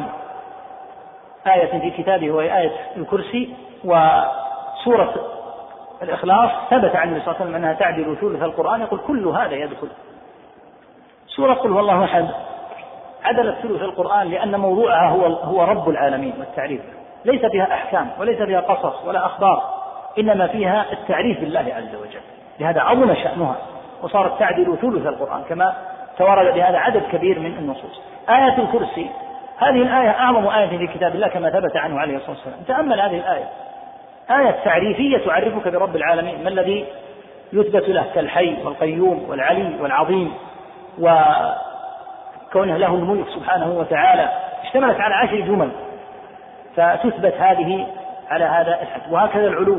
آية في كتابه وهي آية الكرسي، وسورة الإخلاص ثبت عن النبي صلى الله عليه وسلم أنها تعدل ثلث القرآن، يقول كل هذا يدخل. سورة قل هو الله أحد عدلت ثلث القرآن لأن موضوعها هو هو رب العالمين والتعريف، ليس فيها أحكام وليس فيها قصص ولا أخبار، إنما فيها التعريف بالله عز وجل، لهذا عظم شأنها وصارت تعدل ثلث القرآن كما تورد بهذا عدد كبير من النصوص. آية الكرسي هذه الآية أعظم آية في كتاب الله كما ثبت عنه عليه الصلاة والسلام. تأمل هذه الآية، آية تعريفية تعرفك برب العالمين، ما الذي يثبت له كالحي والقيوم والعلي والعظيم، وكونه له الملك سبحانه وتعالى، اشتملت على عشر جمل فتثبت هذه على هذا الحد. وهكذا العلو،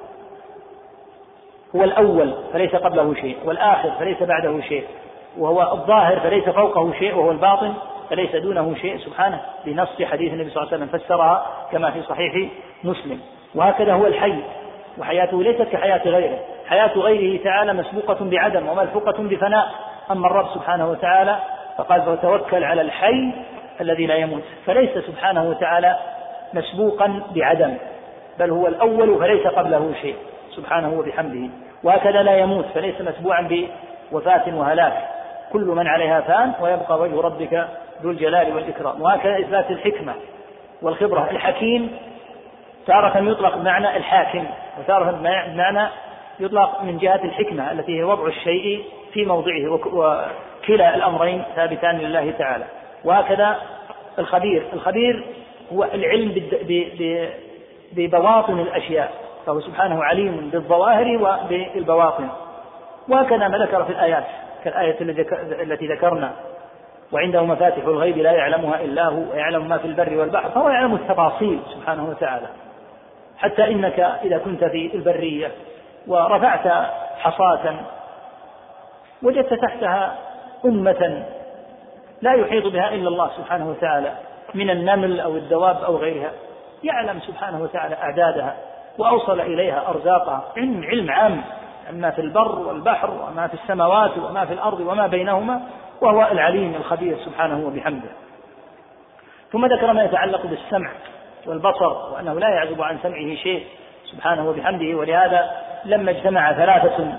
هو الأول فليس قبله شيء، والآخر فليس بعده شيء، وهو الظاهر فليس فوقه شيء، وهو الباطن فليس دونه شيء سبحانه، بنص حديث النبي صلى الله عليه وسلم فسرها كما في صحيح مسلم. وهكذا هو الحي، وحياته ليست كحياة غيره، حياة غيره تعالى مسبوقة بعدم وملحوقة بفناء، أما الرب سبحانه وتعالى فقال فتوكل على الحي الذي لا يموت، فليس سبحانه وتعالى مسبوقا بعدم، بل هو الأول فليس قبله شيء سبحانه وبحمده. وهكذا لا يموت فليس مسبوعا بوفاة وهلاك، كل من عليها فان ويبقى وجه ربك ذو الجلال والإكرام. وهكذا إثبات الحكمة والخبرة، الحكيم تارة يطلق بمعنى الحاكم، وتارة بمعنى يطلق من جهة الحكمة التي هي وضع الشيء في موضعه، وكلا الأمرين ثابتان لله تعالى. وهكذا الخبير، الخبير هو العلم ببواطن الأشياء، فهو سبحانه عليم بالظواهر وبالبواطن. وهكذا ما ذكر في الآيات كالآية التي ذكرنا وعنده مفاتح الغيب لا يعلمها إلا هو ويعلم ما في البر والبحر، فهو يعلم التفاصيل سبحانه وتعالى. حتى إنك إذا كنت في البرية ورفعت حصاة وجدت تحتها أمة لا يحيط بها إلا الله سبحانه وتعالى من النمل أو الدواب أو غيرها، يعلم سبحانه وتعالى أعدادها وأوصل إليها أرزاقها، علم علم عام ما في البر والبحر وما في السماوات وما في الأرض وما بينهما، وهو العليم الخبير سبحانه وبحمده. ثم ذكر ما يتعلق بالسمع والبصر، وأنه لا يعزب عن سمعه شيء سبحانه وبحمده. ولهذا لما اجتمع ثلاثة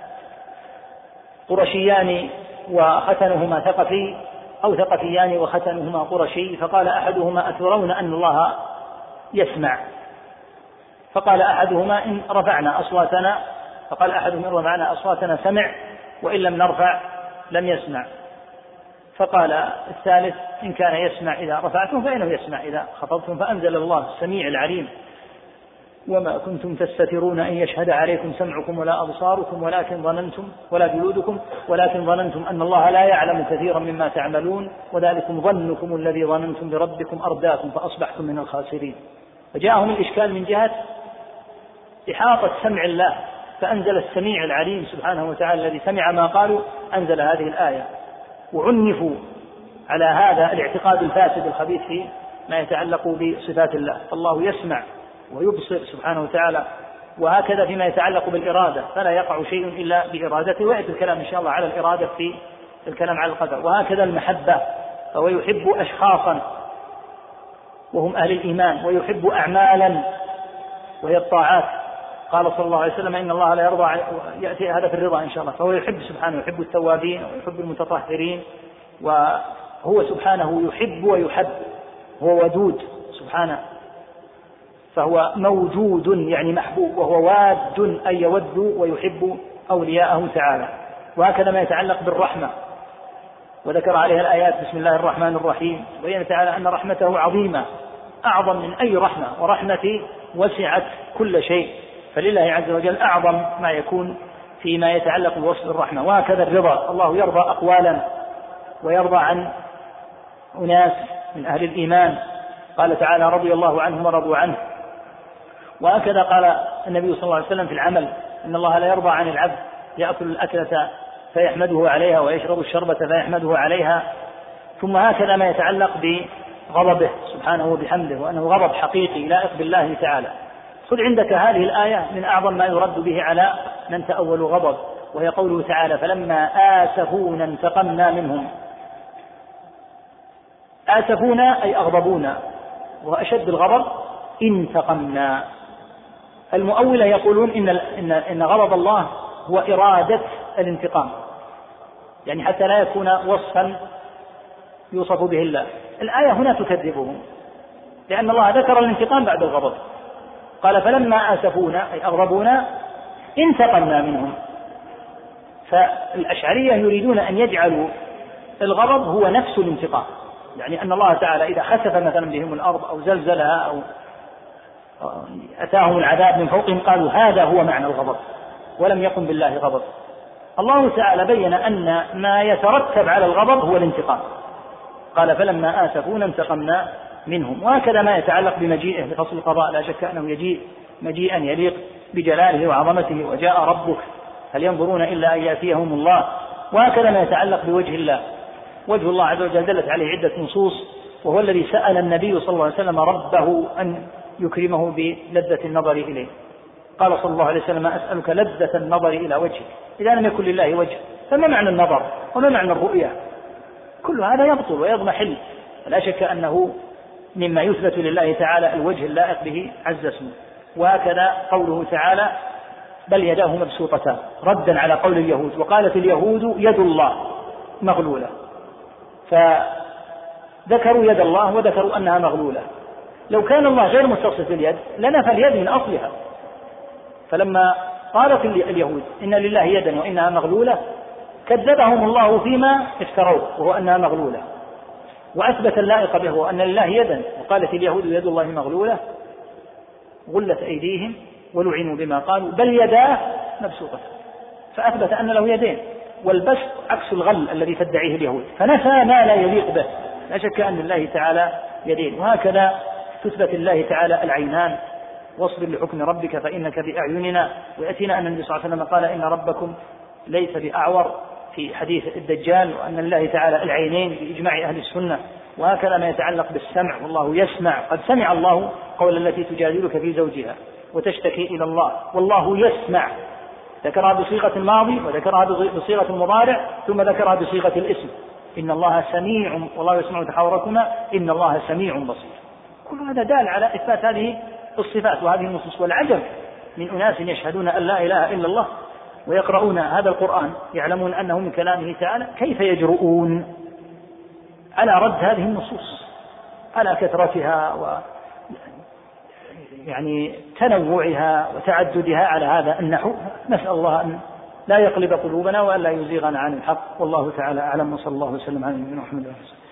قرشيان وختنهما ثقفي أو ثقفيان وختنهما قرشي، فقال أحدهما أترون أن الله يسمع؟ فقال أحدهما إن رفعنا أصواتنا، فقال أحدهما إن رفعنا أصواتنا سمع وإن لم نرفع لم يسمع. فقال الثالث إن كان يسمع إذا رفعتم فإنه يسمع إذا خفضتم، فأنزل الله السميع العليم وما كنتم تستترون أن يشهد عليكم سمعكم ولا أبصاركم ولكن ظننتم ولا جلودكم ولكن ظننتم أن الله لا يعلم كثيرا مما تعملون وذلكم ظنكم الذي ظننتم بربكم أرداكم فأصبحتم من الخاسرين. فجاءهم الإشكال من جهة إحاطة سمع الله، فأنزل السميع العليم سبحانه وتعالى الذي سمع ما قالوا أنزل هذه الآية، وعنفوا على هذا الاعتقاد الفاسد الخبيث في ما يتعلق بصفات الله. الله يسمع ويبصر سبحانه وتعالى، وهكذا فيما يتعلق بالإرادة فلا يقع شيء إلا بإرادته، ويأتي الكلام إن شاء الله على الإرادة في الكلام على القدر. وهكذا المحبة، فهو يحب أشخاصا وهم أهل الإيمان، ويحب أعمالا وهي الطاعات. قال صلى الله عليه وسلم إن الله لا يرضى، يأتي هذا في الرضا إن شاء الله. فهو يحب سبحانه، يحب التوابين ويحب المتطهرين، وهو سبحانه يحب ويحب، هو ودود سبحانه، فهو موجود يعني محبوب، وهو واد أي يود ويحب أولياءه تعالى. وهكذا ما يتعلق بالرحمة، وذكر عليها الآيات بسم الله الرحمن الرحيم، وبين تعالى أن رحمته عظيمة أعظم من أي رحمة، ورحمتي وسعت كل شيء، فلله عز وجل أعظم ما يكون فيما يتعلق بوصف الرحمة. وهكذا الرضا، الله يرضى أقوالا ويرضى عن أناس من أهل الإيمان، قال تعالى رضي الله عنهم ورضوا عنه. وهكذا قال النبي صلى الله عليه وسلم في العمل إن الله لا يرضى عن العبد يأكل الأكلة فيحمده عليها ويشرب الشربة فيحمده عليها. ثم هكذا ما يتعلق بغضبه سبحانه وبحمده، وأنه غضب حقيقي لائق بالله تعالى. خذ عندك هذه الآية من أعظم ما يرد به على من تأول غضب، وهي قوله تعالى فلما آسفونا انتقمنا منهم. آسفونا أي أغضبونا، وأشد الغضب انتقمنا. المؤولة يقولون إن, إن, إن غضب الله هو إرادة الانتقام، يعني حتى لا يكون وصفا يوصف به الله. الآية هنا تكذبهم، لأن الله ذكر الانتقام بعد الغضب، قال فلما آسفونا أي أغضبونا انتقمنا منهم. فالأشعرية يريدون أن يجعلوا الغضب هو نفس الانتقام، يعني أن الله تعالى إذا خسف مثلا بهم الأرض أو زلزلها أو أتاهم العذاب من فوقهم قالوا هذا هو معنى الغضب، ولم يكن بالله غضب. الله تعالى بين أن ما يترتب على الغضب هو الانتقام، قال فلما آسفونا انتقمنا منهم. وهكذا ما يتعلق بمجيئه لفصل القضاء، لا شك أنه يجيء مجيئا يليق بجلاله وعظمته، وجاء ربك هل ينظرون إلا أن يأتيهم الله. وهكذا ما يتعلق بوجه الله، وجه الله عز وجل دلت عليه عدة نصوص، وهو الذي سأل النبي صلى الله عليه وسلم ربه أن يكرمه بلذة النظر إليه. قال صلى الله عليه وسلم أسألك لذة النظر إلى وجهك. إذا لم يكن لله وجه فما معنى النظر وما معنى الرؤية؟ كل هذا يبطل ويضمحل. لا شك أنه مما يثبت لله تعالى الوجه اللائق به عز اسمه. وهكذا قوله تعالى بل يداه مبسوطتان، ردا على قول اليهود، وقالت اليهود يد الله مغلولة، فذكروا يد الله وذكروا أنها مغلولة. لو كان الله غير متصف باليد لنفى اليد من أصلها. فلما قالت اليهود إن لله يدا وإنها مغلولة كذبهم الله فيما افتروه وهو أنها مغلولة، وأثبت اللائق به وأن لله يدا. وقالت اليهود يد الله مغلولة غلت أيديهم ولعنوا بما قالوا بل يداه مبسوطة، فأثبت أن له يدين، والبسط عكس الغل الذي تدعيه اليهود، فنفى ما لا يليق به. لا شك أن لله تعالى يدين. وهكذا تثبت الله تعالى العينان، واصبر لحكم ربك فإنك بأعيننا. ويأتينا أن النبي صلى الله عليه وسلم قال إن ربكم ليس بأعور في حديث الدجال، وأن الله تعالى العينين بإجماع أهل السنة. وهكذا ما يتعلق بالسمع، والله يسمع، قد سمع الله قول التي تجادلك في زوجها وتشتكي إلى الله، والله يسمع. ذكرها بصيغة الماضي وذكرها بصيغة المضارع ثم ذكرها بصيغة الاسم، إن الله سميع والله يسمع تحاوركما إن الله سميع بصير. كل هذا دال على إثبات هذه الصفات وهذه النصوص. والعجب من أناس يشهدون أن لا إله إلا الله ويقرؤون هذا القرآن يعلمون أنه من كلامه تعالى، كيف يجرؤون على رد هذه النصوص على كثرتها و يعني تنوعها وتعددها على هذا النحو؟ نسأل الله أن لا يقلب قلوبنا وأن لا يزيغنا عن الحق، والله تعالى أعلم، وصلى الله وسلم على نبينا محمد.